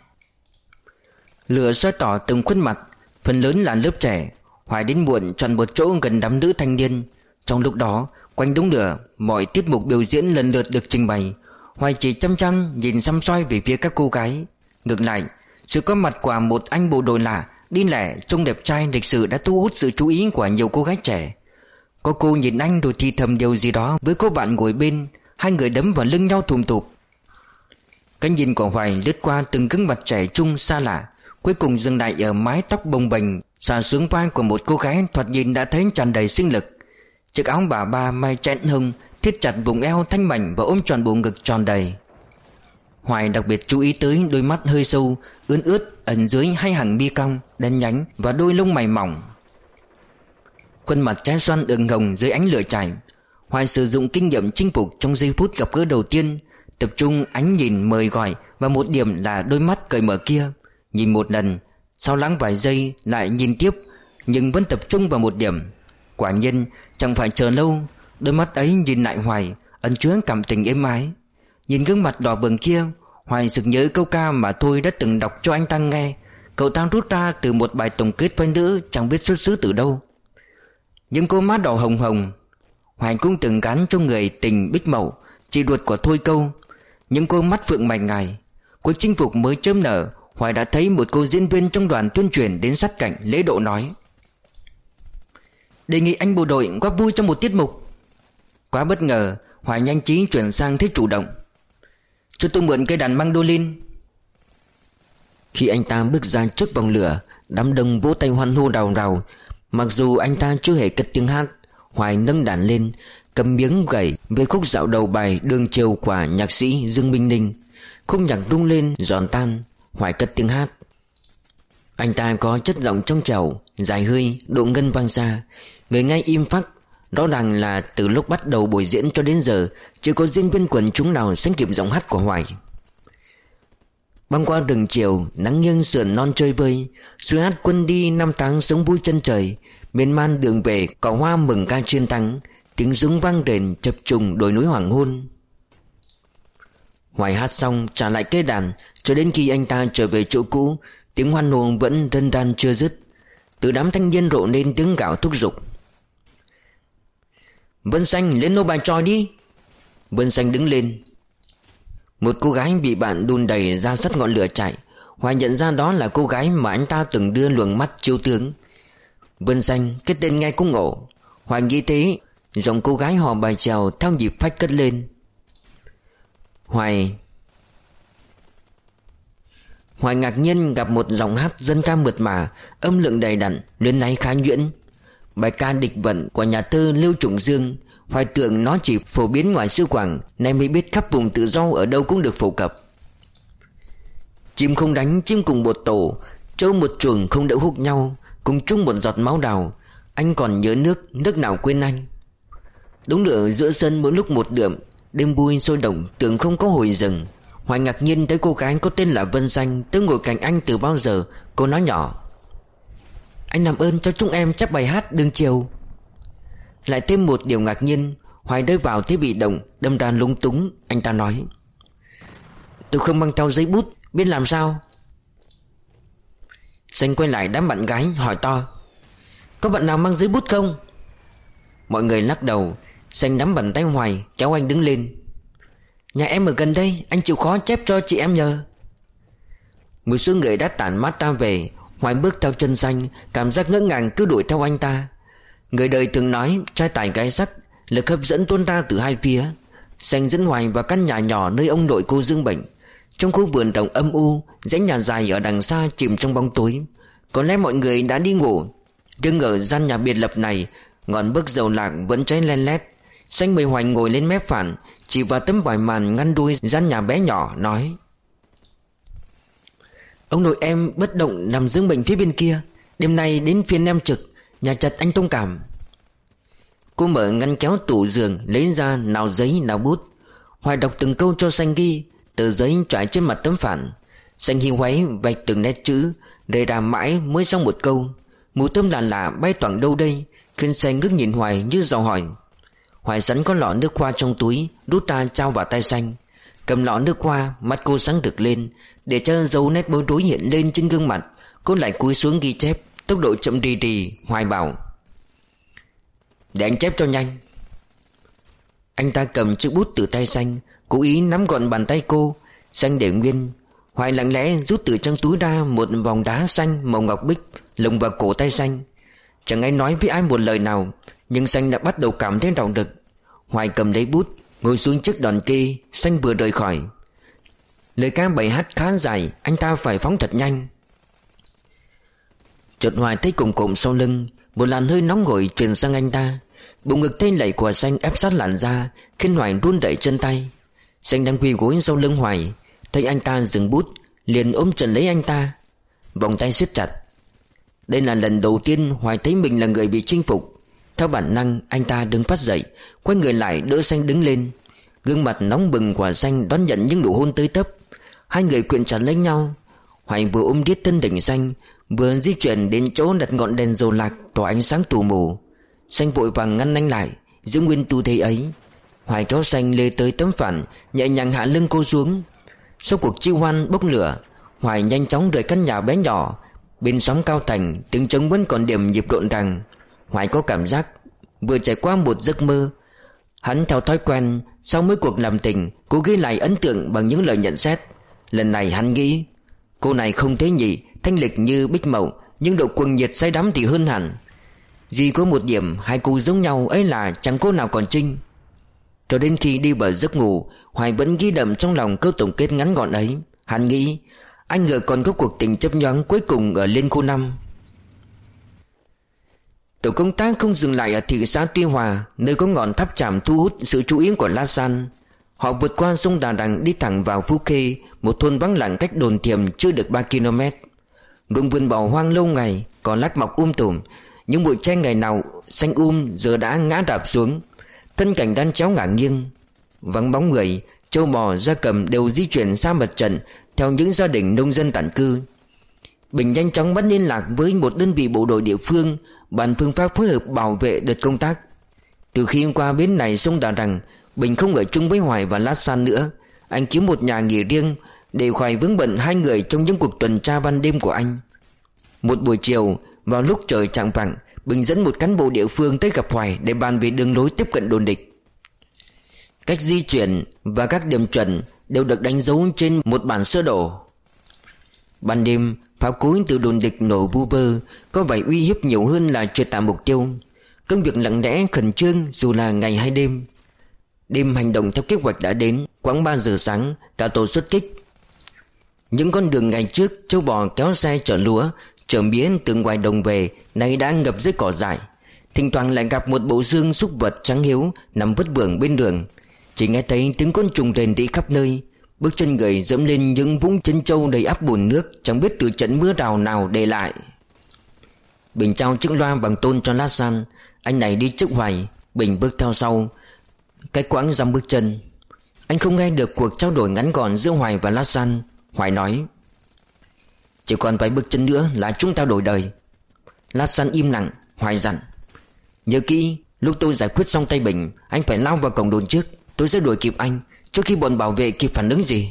S1: Lửa soi tỏ từng khuôn mặt, phần lớn là lớp trẻ. Hoài đến muộn chọn một chỗ gần đám nữ thanh niên. Trong lúc đó, quanh đống lửa, mọi tiết mục biểu diễn lần lượt được trình bày. Hoài chỉ chăm chăm nhìn xăm soi về phía các cô gái. Ngược lại, sự có mặt của một anh bộ đội lạ, đi lẻ, trông đẹp trai lịch sự đã thu hút sự chú ý của nhiều cô gái trẻ. Có cô nhìn anh rồi thì thầm điều gì đó với cô bạn ngồi bên. Hai người đấm vào lưng nhau thùm thụp. Cái nhìn của Hoài lướt qua từng gương mặt trẻ trung xa lạ, cuối cùng dừng lại ở mái tóc bồng bềnh xõa xuống vai của một cô gái thoạt nhìn đã thấy tràn đầy sinh lực. Chiếc áo bà ba may chẽn hông, thít chặt vùng eo thanh mảnh và ôm tròn bộ ngực tròn đầy. Hoài đặc biệt chú ý tới đôi mắt hơi sâu, ươn ướt ẩn dưới hai hàng mi cong đen nhánh và đôi lông mày mỏng. Khuôn mặt trái xoan ửng hồng dưới ánh lửa trại. Hoài sử dụng kinh nghiệm chinh phục trong giây phút gặp gỡ đầu tiên, tập trung ánh nhìn mời gọi và một điểm là đôi mắt cởi mở kia. Nhìn một lần, sau lắng vài giây lại nhìn tiếp, nhưng vẫn tập trung vào một điểm. Quả nhiên chẳng phải chờ lâu, đôi mắt ấy nhìn lại Hoài ẩn chứa cảm tình êm ái. Nhìn gương mặt đỏ bừng kia, Hoài sực nhớ câu ca mà tôi đã từng đọc cho anh ta nghe. Cậu ta rút ra từ một bài tổng kết với nữ chẳng biết xuất xứ từ đâu. Những cô má đỏ hồng hồng. Hoài cũng từng gắn cho người tình Bích Mậu, chị ruột của Thôi Câu. Những cô mắt phượng mạch ngài. Cuộc chinh phục mới chớm nở, Hoài đã thấy một cô diễn viên trong đoàn tuyên truyền đến sát cạnh lễ độ nói: đề nghị anh bộ đội góp vui trong một tiết mục. Quá bất ngờ, Hoài nhanh trí chuyển sang thế chủ động: cho tôi mượn cây đàn mandolin. Khi anh ta bước ra trước vòng lửa, đám đông vỗ tay hoan hô rào rào. Mặc dù anh ta chưa hề cất tiếng hát, Hoài nâng đàn lên, cầm miếng gảy với khúc dạo đầu bài Đường Chiều của nhạc sĩ Dương Minh Ninh. Khúc nhạc rung lên giòn tan, Hoài cất tiếng hát. Anh ta có chất giọng trong trẻo, dài hơi, độ ngân vang xa. Người nghe im phắc. Rõ ràng là từ lúc bắt đầu buổi diễn cho đến giờ chưa có diễn viên quần chúng nào sánh kịp giọng hát của Hoài. Băng qua rừng chiều, nắng nghiêng sườn non chơi vơi, suối hát quân đi năm tháng sống vui chân trời. Miền man đường về, cỏ hoa mừng ca chiến thắng, tiếng rúng vang rền chập trùng đồi núi hoàng hôn. Hoài hát xong trả lại cây đàn, cho đến khi anh ta trở về chỗ cũ, tiếng hoan hô vẫn rân ran chưa dứt. Từ đám thanh niên rộ lên tiếng gào thúc giục. Vân Xanh lên nô bài tròi đi. Vân Xanh đứng lên. Một cô gái bị bạn đùn đẩy ra sát ngọn lửa chạy. Hoài nhận ra đó là cô gái mà anh ta từng đưa luồng mắt chiếu tướng. Vân Xanh, cái tên nghe cũng ngộ. Hoài nghĩ thế. Giọng cô gái hò bài chèo theo nhịp phách cất lên. Hoài Hoài ngạc nhiên gặp một giọng hát dân ca mượt mà, âm lượng đầy đặn, luyến láy khá nhuyễn. Bài ca Địch Vận của nhà thơ Lưu Trùng Dương. Hoài tưởng nó chỉ phổ biến ngoài xứ Quảng, nay mới biết khắp vùng tự do ở đâu cũng được phổ cập. Chim không đánh chim cùng một tổ, trâu một chuồng không đỡ hút nhau, cùng chung một giọt máu đào. Anh còn nhớ nước, nước nào quên anh. Đúng lửa giữa sân mỗi lúc một đượm, đêm vui sôi động tưởng không có hồi dừng. Hoài ngạc nhiên thấy cô gái có tên là Vân Xanh tới ngồi cạnh anh từ bao giờ. Cô nói nhỏ. Anh làm ơn cho chúng em chép bài hát Đường Chiều. Lại thêm một điều ngạc nhiên. Hoài rơi vào thế bị động, đâm ra lúng túng. Anh ta nói. Tôi không mang theo giấy bút, biết làm sao? Xanh quay lại đám bạn gái hỏi to. Có bạn nào mang giấy bút không? Mọi người lắc đầu. Xanh nắm bàn tay Hoài kéo anh đứng lên. Nhà em ở gần đây, anh chịu khó chép cho chị em nhờ. Một số người đã tản mát ra về. Hoài bước theo chân Xanh, cảm giác ngỡ ngàng cứ đuổi theo anh ta. Người đời thường nói trai tài gái sắc, lực hấp dẫn tuôn ra từ hai phía. Xanh dẫn Hoài vào căn nhà nhỏ nơi ông nội cô dương bệnh. Trong khu vườn rộng âm u, dãy nhà dài ở đằng xa chìm trong bóng tối. Có lẽ mọi người đã đi ngủ, nhưng ở gian nhà biệt lập này, ngọn bức dầu lạc vẫn cháy len lét. Xanh mời Hoài ngồi lên mép phản, chỉ vào tấm vải màn ngăn đuôi gian nhà bé nhỏ, nói. Ông nội em bất động nằm dương bệnh phía bên kia. Đêm nay đến phiên em trực, nhà chật anh thông cảm. Cô mở ngăn kéo tủ giường, lấy ra nào giấy nào bút. Hoài đọc từng câu cho Xanh ghi. Tờ giấy trải trên mặt tấm phản. Xanh hi hoáy vạch từng nét chữ, rề rà mãi mới xong một câu. Mùi thơm lạ lạ bay thoảng đâu đây, khiến Xanh ngước nhìn Hoài như dò hỏi. Hoài sẵn có lọ nước hoa trong túi, rút ra trao vào tay Xanh. Cầm lọ nước hoa, mắt cô sáng rực lên. Để cho dấu nét bối rối hiện lên trên gương mặt, cô lại cúi xuống ghi chép, tốc độ chậm rì rì. Hoài bảo. Để anh chép cho nhanh. Anh ta cầm chiếc bút từ tay Xanh, cố ý nắm gọn bàn tay cô. Xanh để nguyên. Hoài lặng lẽ rút từ trong túi ra một vòng đá xanh màu ngọc bích, lồng vào cổ tay Xanh. Chẳng ai nói với ai một lời nào, nhưng Xanh đã bắt đầu cảm thấy đau đực. Hoài cầm lấy bút, ngồi xuống chiếc đòn kê. Xanh vừa rời khỏi. Lời ca bài hát khá dài, anh ta phải phóng thật nhanh. Chợt Hoài thấy cồm cộm sau lưng, một làn hơi nóng hổi truyền sang anh ta. Bụng ngực tê lẩy của Xanh ép sát làn da, khiến Hoài run đẩy chân tay. Xanh đang quỳ gối sau lưng Hoài, thấy anh ta dừng bút, liền ôm chặt lấy anh ta, vòng tay siết chặt. Đây là lần đầu tiên Hoài thấy mình là người bị chinh phục. Theo bản năng, anh ta đứng phát dậy, quay người lại đỡ Xanh đứng lên. Gương mặt nóng bừng của Xanh đón nhận những nụ hôn tới tấp. Hai người quyện chặt lấy nhau. Hoài vừa ôm điết thân đỉnh Xanh, vừa di chuyển đến chỗ đặt ngọn đèn dầu lạc tỏa ánh sáng tù mù. Xanh vội vàng ngăn anh lại, giữ nguyên tư thế ấy. Hoài kéo Xanh lê tới tấm phản, nhẹ nhàng hạ lưng cô xuống. Sau cuộc chiêu hoan bốc lửa, Hoài nhanh chóng rời căn nhà bé nhỏ. Bên xóm cao thành, tiếng trống vẫn còn điểm nhịp rộn ràng. Hoài có cảm giác vừa trải qua một giấc mơ. Hắn theo thói quen, sau mỗi cuộc làm tình, cô ghi lại ấn tượng bằng những lời nhận xét. Lần này hắn nghĩ, cô này không thế nhỉ, thanh lịch như Bích Mậu, nhưng độ cuồng nhiệt say đắm thì hơn hẳn. Duy có một điểm hai cô giống nhau ấy là chẳng cô nào còn trinh. Cho đến khi đi vào giấc ngủ, Hoài vẫn ghi đậm trong lòng câu tổng kết ngắn gọn ấy. Hắn nghĩ, anh ngờ còn có cuộc tình chấp nhoáng cuối cùng ở Liên Khu năm. Tổ công tác không dừng lại ở thị xã Tuy Hòa, nơi có ngọn tháp Tràm thu hút sự chú ý của La San. Họ vượt qua sông Đà Đằng đi thẳng vào Phú Khê, một thôn vắng lặng cách đồn Thiềm chưa được ba ki lô mét. Ruộng vườn bỏ hoang lâu ngày, còn lác mọc um tùm, những bụi tre ngày nào xanh um giờ đã ngã đạp xuống, thân cảnh đan chéo ngả nghiêng. Vắng bóng người, trâu bò, gia cầm đều di chuyển xa mặt trận theo những gia đình nông dân tản cư. Bình nhanh chóng bắt liên lạc với một đơn vị bộ đội địa phương, bàn phương pháp phối hợp bảo vệ đợt công tác. Từ khi hôm qua bến này sông Đà Đằng, Bình không ở chung với Hoài và Lát San nữa. Anh kiếm một nhà nghỉ riêng để khỏi vướng bận hai người trong những cuộc tuần tra ban đêm của anh. Một buổi chiều, vào lúc trời chạng vạng, Bình dẫn một cán bộ địa phương tới gặp Hoài để bàn về đường lối tiếp cận đồn địch. Cách di chuyển và các điểm chuẩn đều được đánh dấu trên một bản sơ đồ. Ban đêm, pháo cối từ đồn địch nổ vu vơ, có vẻ uy hiếp nhiều hơn là triệt tả mục tiêu. Công việc lặng lẽ khẩn trương dù là ngày hay đêm. Đêm hành động theo kế hoạch đã đến, khoảng ba giờ sáng, cả tổ xuất kích. Những con đường ngày trước châu bò kéo xe chở lúa, chở mía từ ngoài đồng về nay đã ngập dưới cỏ dại. Thỉnh thoảng lại gặp một bộ xương súc vật trắng hiếu nằm vất vưởng bên đường. Chỉ nghe thấy tiếng côn trùng rền rĩ khắp nơi. Bước chân người dẫm lên những vũng chân trâu đầy ắp bùn nước, chẳng biết từ trận mưa rào nào để lại. Bình trao chiếc loa bằng tôn cho Lát San. Anh này đi trước Hoài, Bình bước theo sau, cách quãng dăm bước chân. Anh không nghe được cuộc trao đổi ngắn gọn giữa Hoài và Lát San. Hoài nói: "Chỉ còn vài bước chân nữa là chúng ta đổi đời." Lát San im lặng. Hoài dặn: "Nhớ kỹ, lúc tôi giải quyết xong tay Bình, anh phải lao vào cổng đồn trước. Tôi sẽ đuổi kịp anh trước khi bọn bảo vệ kịp phản ứng gì."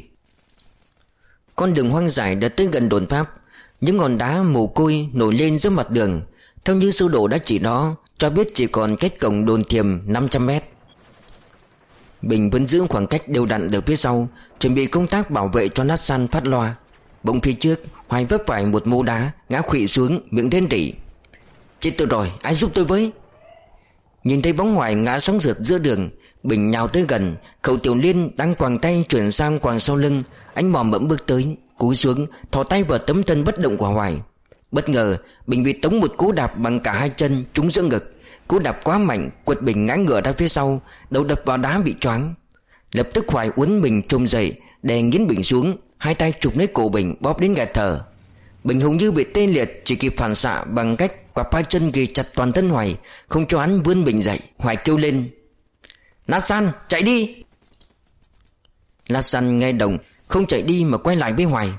S1: Con đường hoang dại đã tới gần đồn Pháp. Những ngọn đá mồ côi nổi lên giữa mặt đường, theo như sơ đồ đã chỉ đó, cho biết chỉ còn cách cổng đồn Thiềm năm trăm mét. Bình vẫn giữ khoảng cách đều đặn ở phía sau, chuẩn bị công tác bảo vệ cho Lát San phát loa. Bỗng phía trước, Hoài vấp phải một mố đá, ngã khuỵu xuống, miệng rên rỉ: "Chết tôi rồi, ai giúp tôi với?" Nhìn thấy bóng Hoài ngã sóng rượt giữa đường, Bình nhào tới gần. Cậu Tiểu Liên đang quàng tay chuyển sang quàng sau lưng. Anh mò mẫm bước tới, cúi xuống, thò tay vào tấm thân bất động của Hoài. Bất ngờ, Bình bị tống một cú đạp bằng cả hai chân trúng giữa ngực. Cú đạp quá mạnh, quật Bình ngã ngửa ra phía sau, đầu đập vào đá bị choáng. Lập tức Hoài uốn Bình trồm dậy, đè nghiến Bình xuống, hai tay chụp lấy cổ Bình bóp đến nghẹt thở. Bình hầu như bị tê liệt, chỉ kịp phản xạ bằng cách quặp hai chân ghì chặt toàn thân Hoài, không cho hắn vươn Bình dậy. Hoài kêu lên: "Lát San, chạy đi!" Lát San nghe động, không chạy đi mà quay lại với Hoài: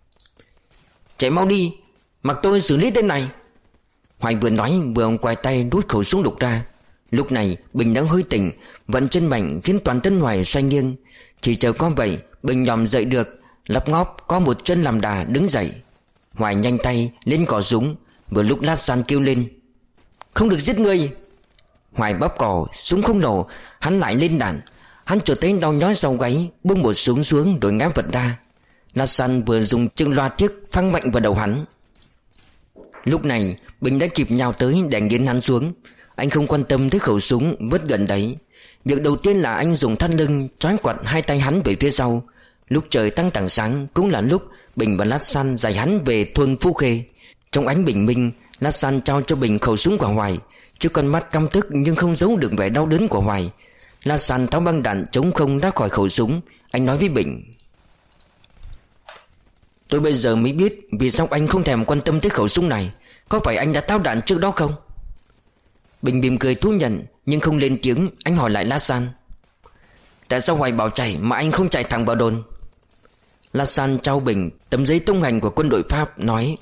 S1: "Chạy mau đi, mặc tôi xử lý tên này." Hoài vừa nói vừa quay tay rút khẩu súng lục ra. Lúc này Bình đã hơi tỉnh, vận chân mạnh khiến toàn thân Hoài xoay nghiêng. Chỉ chờ có vậy, Bình nhòm dậy được, lắp ngóp có một chân làm đà đứng dậy. Hoài nhanh tay lên cò súng. Vừa lúc Lát San kêu lên: "Không được giết người!" Hoài bóp cò, súng không nổ. Hắn lại lên đạn. Hắn chợt thấy đau nhói sau gáy, buông một súng xuống rồi ngã vật ra. Lát San vừa dùng chiếc loa tiếc phăng mạnh vào đầu hắn. Lúc này Bình đã kịp nhào tới để nghiến hắn xuống. Anh không quan tâm tới khẩu súng vứt gần đấy. Việc đầu tiên là anh dùng thắt lưng trói quặt hai tay hắn về phía sau. Lúc trời tăng tảng sáng cũng là lúc Bình và Lát San giải hắn về thôn Phú Khê. Trong ánh bình minh, Lát San trao cho Bình khẩu súng của Hoài. Trước con mắt căm tức nhưng không giấu được vẻ đau đớn của Hoài, Lát San tháo băng đạn trống không ra khỏi khẩu súng. Anh nói với Bình: "Tôi bây giờ mới biết vì sao anh không thèm quan tâm tới khẩu súng này. Có phải anh đã tháo đạn trước đó không?" Bình mỉm cười thú nhận nhưng không lên tiếng. Anh hỏi lại Lát San: "Tại sao Hoài bảo chạy mà anh không chạy thẳng vào đồn?" Lát San trao Bình tấm giấy thông hành của quân đội Pháp, nói: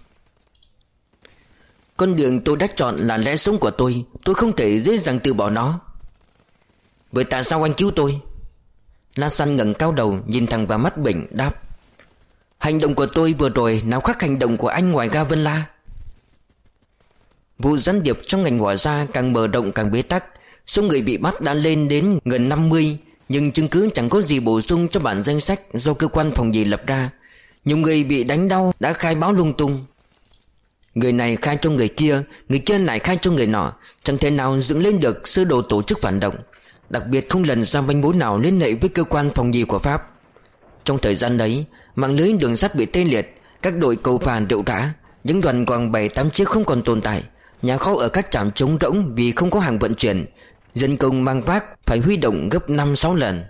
S1: "Con đường tôi đã chọn là lẽ sống của tôi, tôi không thể dễ dàng từ bỏ nó." "Vậy tại sao anh cứu tôi?" Lát San ngẩng cao đầu nhìn thẳng vào mắt Bình, đáp: "Hành động của tôi vừa rồi nào khác hành động của anh ngoài ga Vân La." Vụ gián điệp trong ngành hỏa gia càng mở rộng càng bế tắc. Số người bị bắt đã lên đến gần năm mươi, nhưng chứng cứ chẳng có gì bổ sung cho bản danh sách do cơ quan phòng nhì lập ra. Nhiều người bị đánh đau đã khai báo lung tung. Người này khai cho người kia, người kia lại khai cho người nọ, chẳng thể nào dựng lên được sơ đồ tổ chức phản động. Đặc biệt không lần ra manh mối nào liên hệ với cơ quan phòng nhì của Pháp. Trong thời gian đấy, mạng lưới đường sắt bị tê liệt, các đội cầu phà rệu rã, những đoàn quàng bảy tám chiếc không còn tồn tại. Nhà kho ở các trạm trống rỗng vì không có hàng vận chuyển. Dân công mang vác phải huy động gấp năm sáu lần.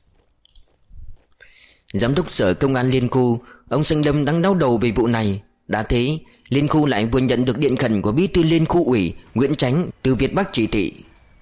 S1: Giám đốc sở công an liên khu, ông Sanh Lâm đang đau đầu về vụ này. Đã thế, liên khu lại vừa nhận được điện khẩn của bí thư liên khu ủy Nguyễn Chánh từ Việt Bắc chỉ thị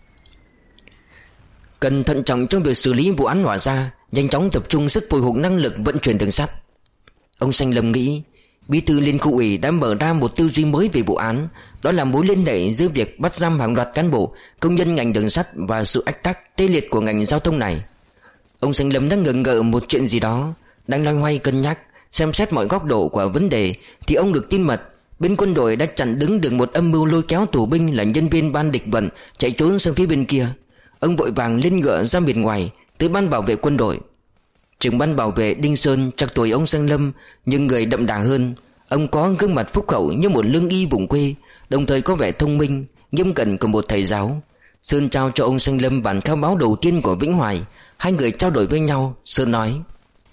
S1: cần thận trọng trong việc xử lý vụ án Hỏa Gia, nhanh chóng tập trung sức phối hợp năng lực vận chuyển đường sắt. Ông Sanh Lâm nghĩ bí thư liên khu ủy đã mở ra một tư duy mới về vụ án, đó là mối liên hệ giữa việc bắt giam hàng loạt cán bộ, công nhân ngành đường sắt và sự ách tắc tê liệt của ngành giao thông này. Ông Sanh Lâm đang ngờ ngợ một chuyện gì đó, đang loay hoay cân nhắc, xem xét mọi góc độ của vấn đề, thì ông được tin mật bên quân đội đã chặn đứng được một âm mưu lôi kéo tù binh là nhân viên ban địch vận chạy trốn sang phía bên kia. Ông vội vàng lên ngựa ra bên ngoài tới ban bảo vệ quân đội. Trưởng ban bảo vệ Đinh Sơn trạc tuổi ông Sanh Lâm, nhưng người đậm đà hơn. Ông có gương mặt phúc hậu như một lương y vùng quê, đồng thời có vẻ thông minh, nghiêm cẩn của một thầy giáo. Sơn trao cho ông Sanh Lâm bản khai báo đầu tiên của Vĩnh Hoài. Hai người trao đổi với nhau. Sơn nói: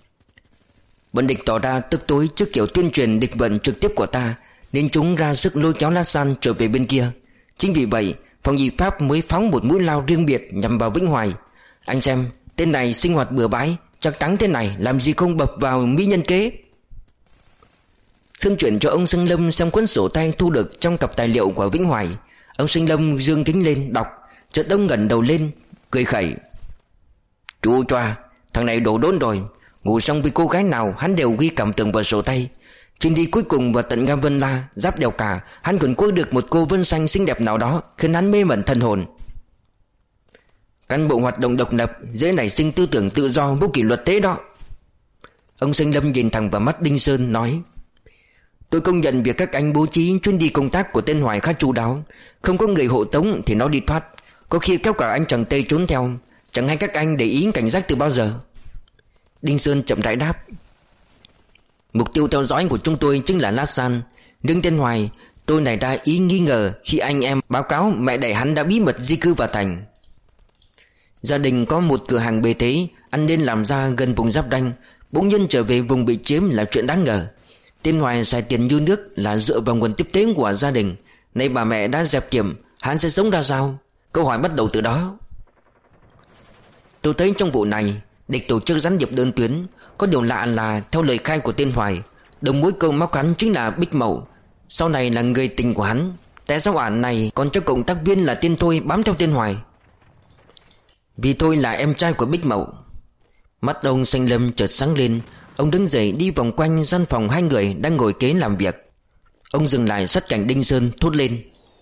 S1: bọn địch tỏ ra tức tối trước kiểu tuyên truyền địch vận trực tiếp của ta, nên chúng ra sức lôi kéo La San trở về bên kia. Chính vì vậy phòng nhị Pháp mới phóng một mũi lao riêng biệt nhằm vào Vĩnh Hoài. Anh xem, tên này sinh hoạt bừa bãi, chắc trắng thế này làm gì không bập vào mỹ nhân kế. Sơn chuyển cho ông Sanh Lâm xem cuốn sổ tay thu được trong cặp tài liệu của Vĩnh Hoài. Ông Sanh Lâm dương kính lên đọc, chợt ông ngẩng đầu lên cười khẩy: chú choa, thằng này đổ đốn rồi. Ngủ xong với cô gái nào hắn đều ghi cảm tưởng vào sổ tay. Chuyến đi cuối cùng vào tận Ga Vân La, giáp đèo Cả, hắn còn cưới được một cô vân xanh xinh đẹp nào đó, khiến hắn mê mẩn thần hồn. Cán bộ hoạt động độc lập dễ nảy sinh tư tưởng tự do vô kỷ luật thế đó. Ông Sanh Lâm nhìn thẳng vào mắt Đinh Sơn nói: tôi công nhận việc các anh bố trí chuyến đi công tác của tên Hoài khá chu đáo. Không có người hộ tống thì nó đi thoát, có khi kéo cả anh chàng Tây trốn theo. Chẳng hay các anh để ý cảnh giác từ bao giờ? Đinh Sơn chậm rãi đáp: mục tiêu theo dõi của chúng tôi chính là La San. Riêng tên Hoài, tôi nảy ra ý nghi ngờ khi anh em báo cáo mẹ đẻ hắn đã bí mật di cư vào thành. Gia đình có một cửa hàng bề thế, ăn nên làm ra gần vùng giáp ranh, bỗng nhiên trở về vùng bị chiếm là chuyện đáng ngờ. Tên Hoài xài tiền như nước là dựa vào nguồn tiếp tế của gia đình. Nay bà mẹ đã dẹp tiệm, hắn sẽ sống ra sao? Câu hỏi bắt đầu từ đó. Tôi thấy trong vụ này địch tổ chức gián điệp đơn tuyến. Có điều lạ là theo lời khai của tên Hoài, đồng mối câu móc hắn chính là Bích Mậu, sau này là người tình của hắn. Tại sao ả này còn cho cộng tác viên là tên Thôi bám theo tên Hoài? Vì Thôi là em trai của Bích Mậu. Mắt ông Sanh Lâm chợt sáng lên. Ông đứng dậy đi vòng quanh gian phòng hai người đang ngồi kế làm việc. Ông dừng lại sát cạnh Đinh Sơn thốt lên: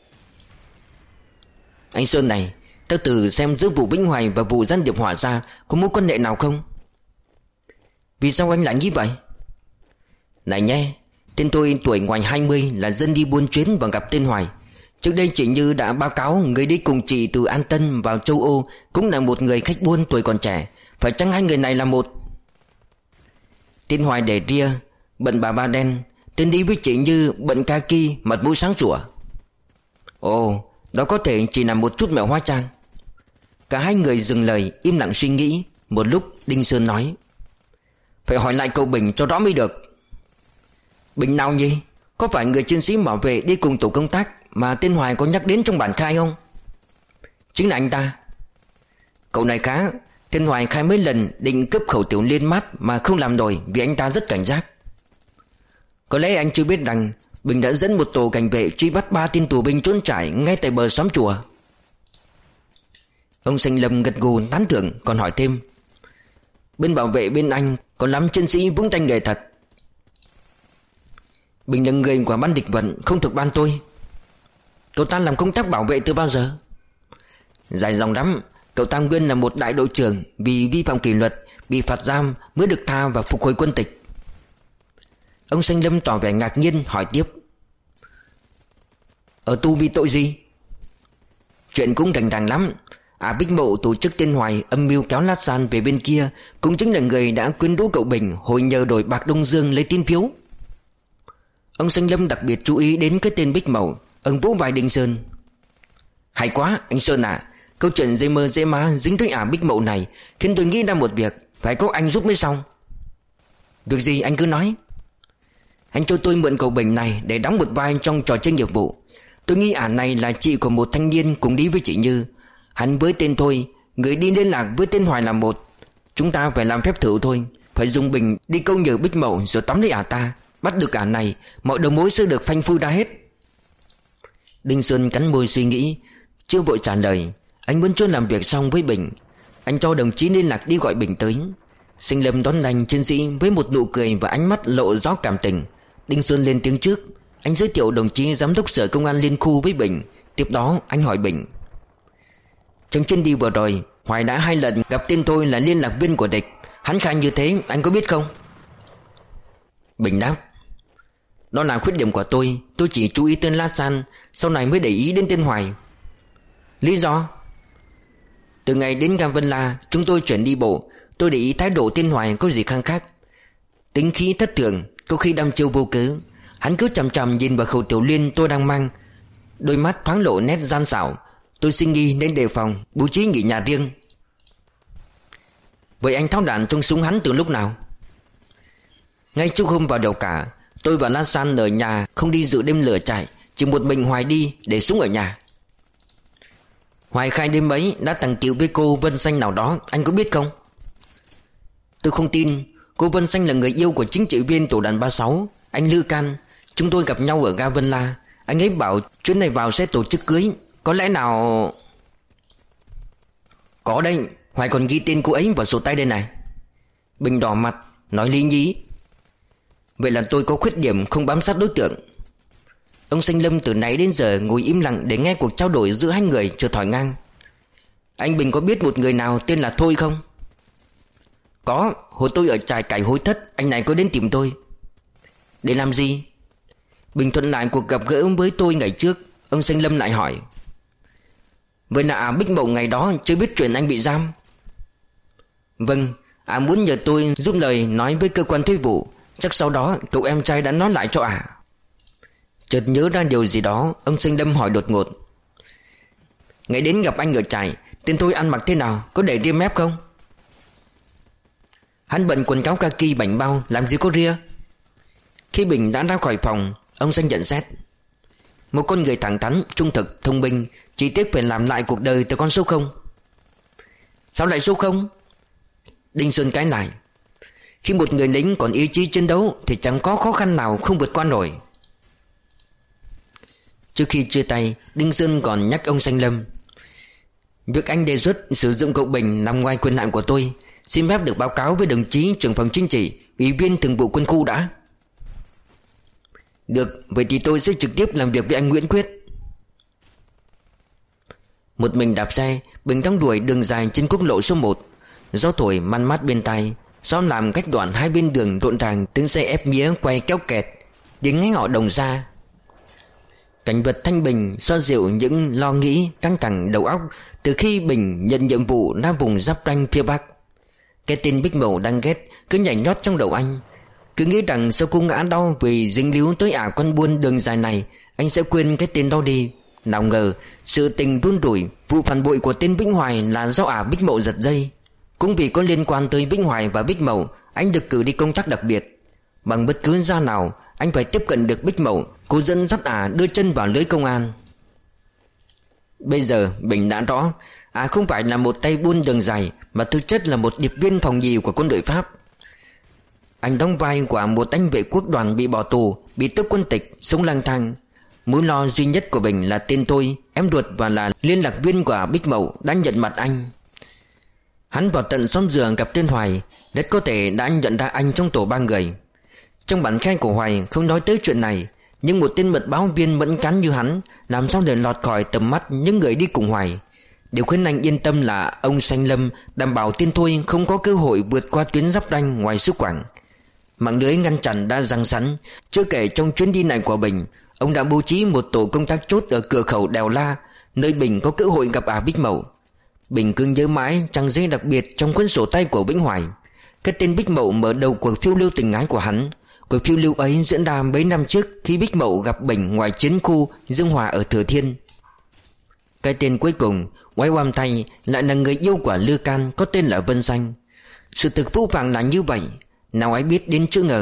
S1: anh Sơn này, ta từ xem giữa vụ Vĩnh Hoài và vụ gián điệp Hỏa Gia có mối quan hệ nào không? Vì sao anh lại nghĩ vậy? Này nhé, tên tôi tuổi ngoài hai mươi là dân đi buôn chuyến và gặp tên Hoài. Trước đây chị Như đã báo cáo người đi cùng chị từ An Tân vào châu Âu cũng là một người khách buôn tuổi còn trẻ. Phải chăng hai người này là một? Tên Hoài để ria, bận bà ba đen. Tên đi với chị Như bận kaki, mặt mũi sáng sủa. Ồ, đó có thể chỉ là một chút mẹo hóa trang. Cả hai người dừng lời im lặng suy nghĩ. Một lúc Đinh Sơn nói: phải hỏi lại cậu Bình cho rõ mới được. Bình nào nhỉ? Có phải người chiến sĩ bảo vệ đi cùng tổ công tác mà tên Hoài có nhắc đến trong bản khai không? Chính là anh ta. Cậu này khá. Tên Hoài khai mấy lần định cướp khẩu tiểu liên mát mà không làm nổi vì anh ta rất cảnh giác. Có lẽ anh chưa biết rằng Bình đã dẫn một tổ cảnh vệ truy bắt ba tên tù binh trốn trải ngay tại bờ xóm chùa. Ông Sanh Lâm gật gù tán thưởng, còn hỏi thêm: bên bảo vệ bên anh có lắm chiến sĩ vững tay nghề thật. Bình là người của ban địch vận, không thuộc ban tôi. Cậu ta làm công tác bảo vệ từ bao giờ? Dài dòng lắm. Cậu ta nguyên là một đại đội trưởng, vì vi phạm kỷ luật bị phạt giam mới được tha và phục hồi quân tịch. Ông Sanh Lâm tỏ vẻ ngạc nhiên hỏi tiếp: ở tù vì tội gì? Chuyện cũng rành ràng lắm. À, Bích Mậu tổ chức tên Hoài âm mưu kéo La San về bên kia, cũng chính là người đã quyến rũ cậu Bình hồi nhờ đổi bạc Đông Dương lấy tín phiếu. Ông Sanh Lâm đặc biệt chú ý đến cái tên Bích Mậu. Ông vỗ vai Đinh Sơn: hay quá anh Sơn à, câu chuyện dây mơ dây má dính tới ả Bích Mậu này khiến tôi nghĩ ra một việc, phải có anh giúp mới xong. Việc gì anh cứ nói. Anh cho tôi mượn cậu Bình này để đóng một vai trong trò chơi nghiệp vụ. Tôi nghĩ ả này là chị của một thanh niên cùng đi với chị Như. Hắn với tên tôi, người đi liên lạc với tên Hoài là một. Chúng ta phải làm phép thử thôi. Phải dùng bình đi câu nhờ Bích Mậu rồi tóm lấy ả ta. Bắt được ả này, mọi đầu mối sẽ được phanh phui ra hết. Đinh Xuân cắn môi suy nghĩ, chưa vội trả lời. Anh vẫn chưa làm việc xong với Bình. Anh cho đồng chí liên lạc đi gọi Bình tới. Sinh Lâm đón lành chiến sĩ với một nụ cười và ánh mắt lộ rõ cảm tình. Đinh Xuân lên tiếng trước. Anh giới thiệu đồng chí giám đốc sở công an liên khu với Bình. Tiếp đó anh hỏi Bình: trong chuyến đi vừa rồi, Hoài đã hai lần gặp tên tôi là liên lạc viên của địch. Hắn khai như thế, anh có biết không? Bình đáp: đó là khuyết điểm của tôi. Tôi chỉ chú ý tên La San, sau này mới để ý đến tên Hoài. Lý do? Từ ngày đến Ga Vân La, chúng tôi chuyển đi bộ. Tôi để ý thái độ tên Hoài có gì khăng khác. Tính khí thất thường, có khi đăm chiêu vô cớ. Hắn cứ chằm chằm nhìn vào khẩu tiểu liên tôi đang mang. Đôi mắt thoáng lộ nét gian xảo. Tôi sinh nghi nên đề phòng, bố trí nghỉ nhà riêng. Vậy anh tháo đạn trong súng hắn từ lúc nào? Ngay trước hôm vào đầu cả, tôi và La San ở nhà, không đi dự đêm lửa trại. Chỉ một mình Hoài đi để súng ở nhà. Hoài khai đêm ấy đã tàng tiệu với cô Vân Xanh nào đó, anh có biết không? Tôi không tin. Cô Vân Xanh là người yêu của chính trị viên tổ đoàn ba sáu, anh Lư Can. Chúng tôi gặp nhau ở Ga Vân La. Anh ấy bảo chuyến này vào sẽ tổ chức cưới. Có lẽ nào... Có đây, Hoài còn ghi tên cô ấy vào sổ tay đây này. Bình đỏ mặt, nói lý nhí: vậy là tôi có khuyết điểm không bám sát đối tượng. Ông Sinh Lâm từ nãy đến giờ ngồi im lặng để nghe cuộc trao đổi giữa hai người, chợt hỏi ngang: anh Bình có biết một người nào tên là Thôi không? Có, hồi tôi ở trại cải Hối Thất, anh này có đến tìm tôi. Để làm gì? Bình thuận lại cuộc gặp gỡ với tôi ngày trước. Ông Sinh Lâm lại hỏi: vậy là à Bích Mậu ngày đó chưa biết chuyện anh bị giam? Vâng, à muốn nhờ tôi giúp lời nói với cơ quan thuế vụ. Chắc sau đó cậu em trai đã nói lại cho ả. À. Chợt nhớ ra điều gì đó, ông Sinh Lâm hỏi đột ngột: ngày đến gặp anh ở trại, tên tôi ăn mặc thế nào, có để ria mép không? Hắn bận quần cáo kaki bảnh bao, làm gì có ria. Khi Bình đã ra khỏi phòng, ông Sinh nhận xét: một con người thẳng thắn, trung thực, thông minh, chỉ tiếc phải làm lại cuộc đời từ con số không. Sao lại số không? Đinh Xuân cãi lại: khi một người lính còn ý chí chiến đấu thì chẳng có khó khăn nào không vượt qua nổi. Trước khi chia tay, Đinh Xuân còn nhắc ông Sanh Lâm: việc anh đề xuất sử dụng cậu Bình nằm ngoài quyền hạn của tôi. Xin phép được báo cáo với đồng chí trưởng phòng chính trị, ủy viên thường vụ quân khu đã. Được, vậy thì tôi sẽ trực tiếp làm việc với anh Nguyễn Quyết. Một mình đạp xe, Bình đong đuổi đường dài trên quốc lộ số một. Gió thổi man mát bên tai, gió làm cách đoạn hai bên đường rộn ràng tiếng xe ép mía quay kéo kẹt, tiếng nghe họ đồng ra. Cảnh vật thanh bình xoa dịu những lo nghĩ căng thẳng đầu óc từ khi Bình nhận nhiệm vụ ra vùng giáp ranh phía Bắc. Cái tên Bích Mậu đang ghét cứ nhảy nhót trong đầu anh. Cứ nghĩ rằng sau cô ngã đau vì dính líu tới ả con buôn đường dài này, anh sẽ quên cái tên đó đi. Nào ngờ sự tình run rủi, vụ phản bội của tên Vĩnh Hoài là do ả Bích Mậu giật dây. Cũng vì có liên quan tới Vĩnh Hoài và Bích Mậu, anh được cử đi công tác đặc biệt. Bằng bất cứ giá nào, anh phải tiếp cận được Bích Mậu, cô dẫn dắt ả đưa chân vào lưới công an. Bây giờ Bình đã rõ, ả không phải là một tay buôn đường dài, mà thực chất là một điệp viên phòng nhì của quân đội Pháp. Anh đóng vai của một anh vệ quốc đoàn bị bỏ tù, bị tước quân tịch, sống lang thang. Mối lo duy nhất của Bình là tên tôi, em ruột và là liên lạc viên của Bích Mậu đã nhận mặt anh. Hắn vào tận xóm giường gặp tên Hoài, rất có thể đã nhận ra anh trong tổ ba người. Trong bản khai của Hoài không nói tới chuyện này, nhưng một tên mật báo viên mẫn cán như hắn làm sao để lọt khỏi tầm mắt những người đi cùng Hoài. Điều khiến anh yên tâm là ông Sanh Lâm đảm bảo tên tôi không có cơ hội vượt qua tuyến giáp ranh ngoài xứ Quảng. Mạng lưới ngăn chặn đã giăng sẵn. Chưa kể trong chuyến đi này của Bình, ông đã bố trí một tổ công tác chốt ở cửa khẩu Đèo La, nơi Bình có cơ hội gặp ả Bích Mậu. Bình cứ nhớ mãi trang giấy đặc biệt trong cuốn sổ tay của Vĩnh Hoài. Cái tên Bích Mậu mở đầu cuộc phiêu lưu tình ái của hắn. Cuộc phiêu lưu ấy diễn ra mấy năm trước khi Bích Mậu gặp Bình ngoài chiến khu Dương Hòa ở Thừa Thiên. Cái tên cuối cùng, quái oăm thay, lại là người yêu của Lư Can có tên là Vân Xanh. Sự thực phũ phàng là như vậy. Nào ai biết đến chữ ngờ.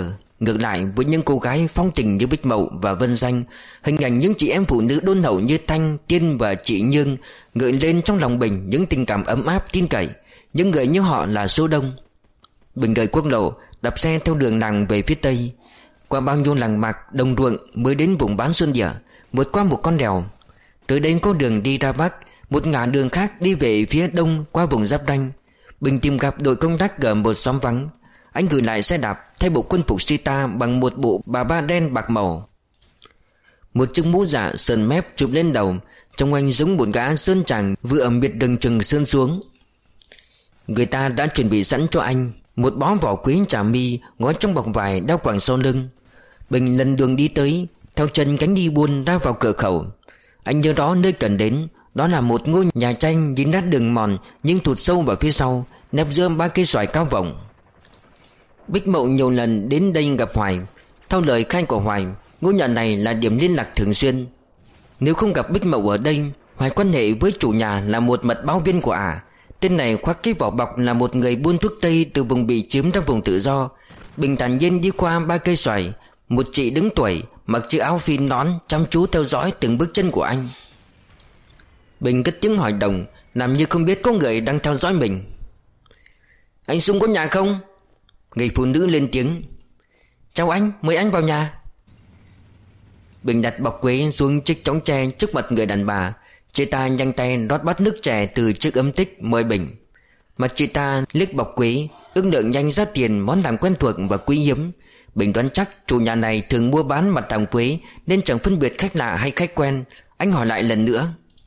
S1: Ngược lại với những cô gái phong tình như Bích Mậu và Vân Danh, hình ảnh những chị em phụ nữ đôn hậu như Thanh, Tiên và chị Nhương gợi lên trong lòng Bình những tình cảm ấm áp tin cậy. Những người như họ là số đông. Bình rời quốc lộ, đạp xe theo đường làng về phía tây, qua bao nhiêu làng mạc, đồng ruộng mới đến vùng bán xuân địa, vượt qua một con đèo. Tới đây có đường đi ra bắc, một ngả đường khác đi về phía đông qua vùng giáp ranh. Bình tìm gặp đội công tác ở một xóm vắng. Anh gửi lại xe đạp thay bộ quân phục Sita bằng một bộ bà ba đen bạc màu. Một chiếc mũ dạ sườn mép chụp lên đầu, trông anh giống một gã sơn tràng vừa miệt đường chừng sơn xuống. Người ta đã chuẩn bị sẵn cho anh một bó vỏ quế trà mi gói trong bọc vải đeo quàng sau lưng. Bình lần đường đi tới, theo chân cánh đi buôn ra vào cửa khẩu. Anh nhớ rõ nơi cần đến, đó là một ngôi nhà tranh nhìn ra đường mòn nhưng thụt sâu vào phía sau, nép giữa ba cây xoài cao vọng. Bích Mậu nhiều lần đến đây gặp Hoài. Theo lời khai của Hoài, ngôi nhà này là điểm liên lạc thường xuyên. Nếu không gặp Bích Mậu ở đây, Hoài quan hệ với chủ nhà là một mật báo viên của ả. Tên này khoác cái vỏ bọc là một người buôn thuốc tây từ vùng bị chiếm ra vùng tự do. Bình thản nhiên đi qua ba cây xoài. Một chị đứng tuổi, mặc chiếc áo phin nón, chăm chú theo dõi từng bước chân của anh. Bình cất tiếng hỏi đồng, làm như không biết có người đang theo dõi mình. Anh Sung có nhà không? Người phụ nữ lên tiếng. Chào anh, mời anh vào nhà. Bình đặt bọc quế xuống chiếc chõng tre trước mặt người đàn bà. Chị ta nhanh tay rót bát nước chè từ chiếc ấm tích mời Bình. Mặt chị ta liếc bọc quế, ước lượng nhanh giá tiền món hàng quen thuộc và quý hiếm. Bình đoán chắc chủ nhà này thường mua bán mặt hàng quế nên chẳng phân biệt khách lạ hay khách quen. Anh hỏi lại lần nữa.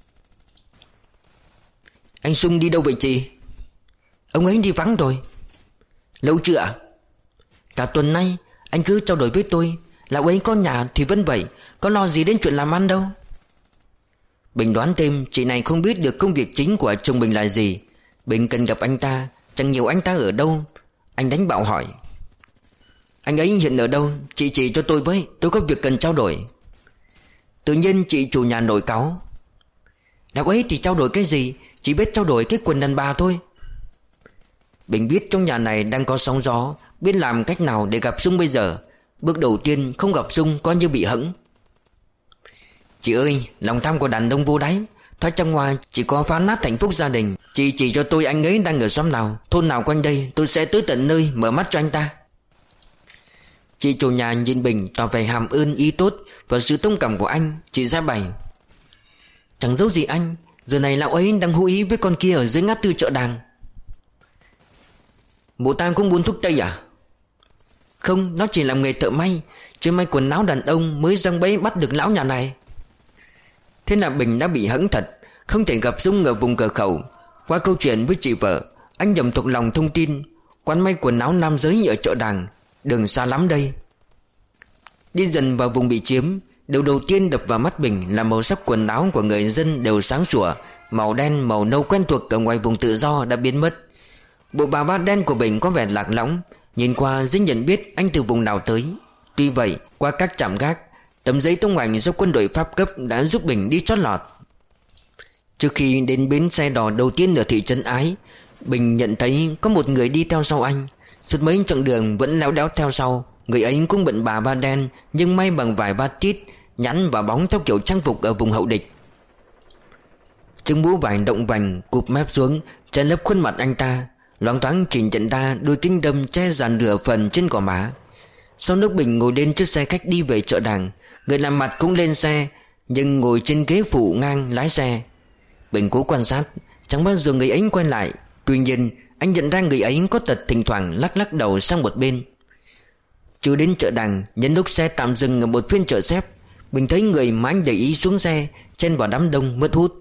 S1: Anh Sung đi đâu vậy chị? Ông ấy đi vắng rồi. Lâu chưa ạ? Cả tuần nay. Anh cứ trao đổi với tôi. Lão ấy có nhà thì vẫn vậy, có lo gì đến chuyện làm ăn đâu. Bình đoán thêm chị này không biết được công việc chính của chồng Bình là gì. Bình cần gặp anh ta, chẳng nhiều anh ta ở đâu. Anh đánh bạo hỏi. Anh ấy hiện ở đâu? Chị chỉ cho tôi với, tôi có việc cần trao đổi. Tự nhiên chị chủ nhà nổi cáu. Lão ấy thì trao đổi cái gì? Chỉ biết trao đổi cái quần đàn bà thôi. Bình biết trong nhà này đang có sóng gió, biết làm cách nào để gặp Dung bây giờ. Bước đầu tiên không gặp Dung coi như bị hẫng. Chị ơi, lòng tham của đàn ông vô đáy. Thoát trong ngoài chỉ có phá nát hạnh phúc gia đình. Chị chỉ cho tôi anh ấy đang ở xóm nào, thôn nào quanh đây, tôi sẽ tới tận nơi mở mắt cho anh ta. Chị chủ nhà nhìn Bình tỏ vẻ hàm ơn ý tốt và sự thông cảm của anh. Chị ra bày. Chẳng giấu gì anh, giờ này lão ấy đang hú ý với con kia ở dưới ngã tư chợ đàng. Bộ ta cũng buôn thuốc tây à? Không, nó chỉ làm nghề thợ may, chứ may quần áo đàn ông mới răng bẫy bắt được lão nhà này. Thế là Bình đã bị hẫng thật, không thể gặp Dung ở vùng cửa khẩu. Qua câu chuyện với chị vợ, anh nhầm thuộc lòng thông tin quán may quần áo nam giới ở chợ đàng, đường xa lắm đây. Đi dần vào vùng bị chiếm, điều đầu tiên đập vào mắt Bình là màu sắc quần áo của người dân đều sáng sủa. Màu đen, màu nâu quen thuộc ở ngoài vùng tự do đã biến mất. Bộ bà ba đen của Bình có vẻ lạc lõng, nhìn qua dễ nhận biết anh từ vùng nào tới. Tuy vậy, qua các trạm gác, tấm giấy thông hành do quân đội Pháp cấp đã giúp Bình đi chót lọt. Trước khi đến bến xe đò đầu tiên ở thị trấn Ái, Bình nhận thấy có một người đi theo sau anh. Suốt mấy chặng đường vẫn léo đéo theo sau. Người ấy cũng bận bà ba đen, nhưng may bằng vài ba tít, nhắn và bóng theo kiểu trang phục ở vùng hậu địch. Chiếc mũ vải động vành cụp mép xuống che lấp khuôn mặt anh ta, loáng thoáng chỉ nhận ra đôi kính đâm che dàn nửa phần trên gò má. Sau lúc Bình ngồi lên chiếc xe khách đi về chợ đàng, người làm mặt cũng lên xe, nhưng ngồi trên ghế phụ ngang lái xe. Bình cố quan sát, chẳng bao giờ người ấy quay lại. Tuy nhiên anh nhận ra người ấy có tật thỉnh thoảng lắc lắc đầu sang một bên. Chưa đến chợ đàng, nhân lúc xe tạm dừng ở một phiên chợ xếp, Bình thấy người mà anh để ý xuống xe, chen vào đám đông mất hút.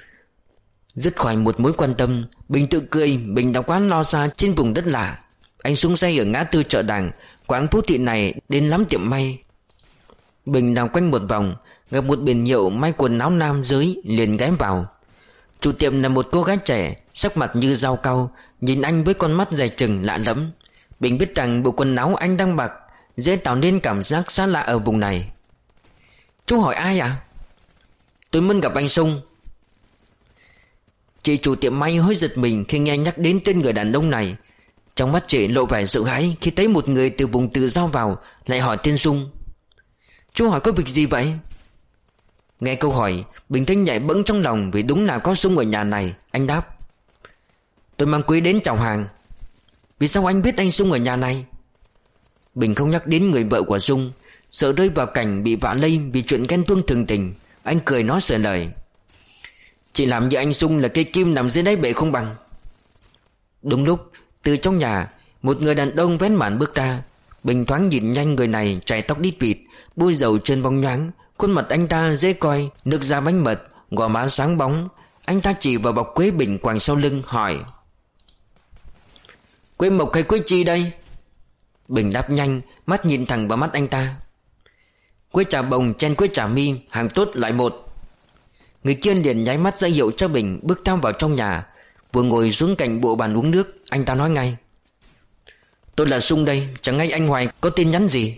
S1: Dứt khỏi một mối quan tâm, Bình tự cười. Bình đã quá lo xa trên vùng đất lạ. Anh xuống xe ở ngã tư chợ đàng, quán phú thị này đến lắm tiệm may. Bình đào quanh một vòng, gặp một biển hiệu may quần áo nam giới, liền ghé vào. Chủ tiệm là một cô gái trẻ, sắc mặt như dao cau, nhìn anh với con mắt dài chừng lạ lẫm. Bình biết rằng bộ quần áo anh đang mặc dễ tạo nên cảm giác xa lạ ở vùng này. Chú hỏi ai ạ? À? Tôi muốn gặp anh Sung. Chị chủ tiệm may hơi giật mình khi nghe nhắc đến tên người đàn ông này. Trong mắt chị lộ vẻ sợ hãi khi thấy một người từ vùng tự do vào lại hỏi tên Dung. Chú hỏi có việc gì vậy? Nghe câu hỏi, Bình thấy nhảy bẫng trong lòng vì đúng là có Dung ở nhà này. Anh đáp: Tôi mang Quế đến chào hàng. Vì sao anh biết anh Dung ở nhà này? Bình không nhắc đến người vợ của Dung, sợ rơi vào cảnh bị vạ lây vì chuyện ghen tuông thường tình. Anh cười nói sửa lời: Chị làm như anh Dung là cây kim nằm dưới đáy bể không bằng. Đúng lúc từ trong nhà một người đàn ông vén màn bước ra. Bình thoáng nhìn nhanh người này, chải tóc đít vịt, bôi dầu trên bóng nhoáng. Khuôn mặt anh ta dễ coi, nước da bánh mật, gò má sáng bóng. Anh ta chỉ vào bọc Quế Bình quàng sau lưng hỏi: Quế Mộc hay Quế Chi đây? Bình đáp nhanh, mắt nhìn thẳng vào mắt anh ta: Quế trà bồng chen quế trà mi, hàng tốt loại một. Người kia liền nháy mắt ra hiệu cho Bình bước theo vào trong nhà. Vừa ngồi xuống cạnh bộ bàn uống nước, anh ta nói ngay: Tôi là Dung đây, chẳng hay anh Hoài có tin nhắn gì?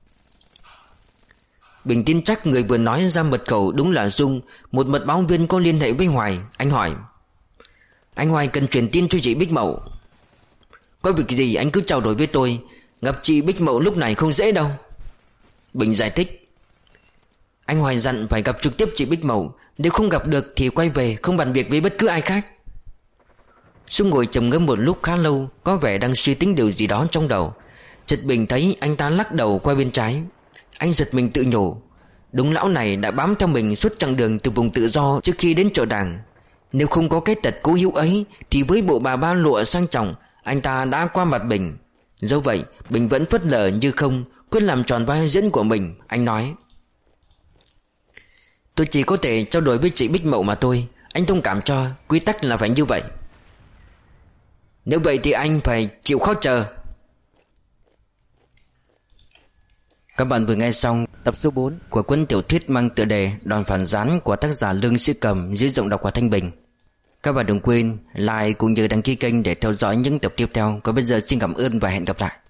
S1: Bình tin chắc người vừa nói ra mật khẩu đúng là Dung, một mật báo viên có liên hệ với Hoài. Anh hỏi: Anh Hoài cần truyền tin cho chị Bích Mậu. Có việc gì anh cứ trao đổi với tôi, gặp chị Bích Mậu lúc này không dễ đâu. Bình giải thích: Anh Hoài dặn phải gặp trực tiếp chị Bích Mậu, nếu không gặp được thì quay về, không bàn việc với bất cứ ai khác. Dung ngồi trầm ngâm một lúc khá lâu, có vẻ đang suy tính điều gì đó trong đầu. Chợt Bình thấy anh ta lắc đầu qua bên trái. Anh giật mình tự nhủ: đúng lão này đã bám theo mình suốt chặng đường từ vùng tự do trước khi đến chợ Đàng. Nếu không có cái tật cố hữu ấy thì với bộ bà ba lụa sang trọng, anh ta đã qua mặt Bình. Dẫu vậy Bình vẫn phớt lờ như không, quyết làm tròn vai diễn của mình. Anh nói: Tôi chỉ có thể trao đổi với chị Bích Mậu mà thôi. Anh thông cảm cho, quy tắc là phải như vậy. Nếu vậy thì anh phải chịu khó chờ. Các bạn vừa nghe xong tập số bốn của cuốn tiểu thuyết mang tựa đề Đòn phản gián của tác giả Lương Sĩ Cầm dưới giọng đọc của Thanh Bình. Các bạn đừng quên like cũng như đăng ký kênh để theo dõi những tập tiếp theo. Còn bây giờ xin cảm ơn và hẹn gặp lại.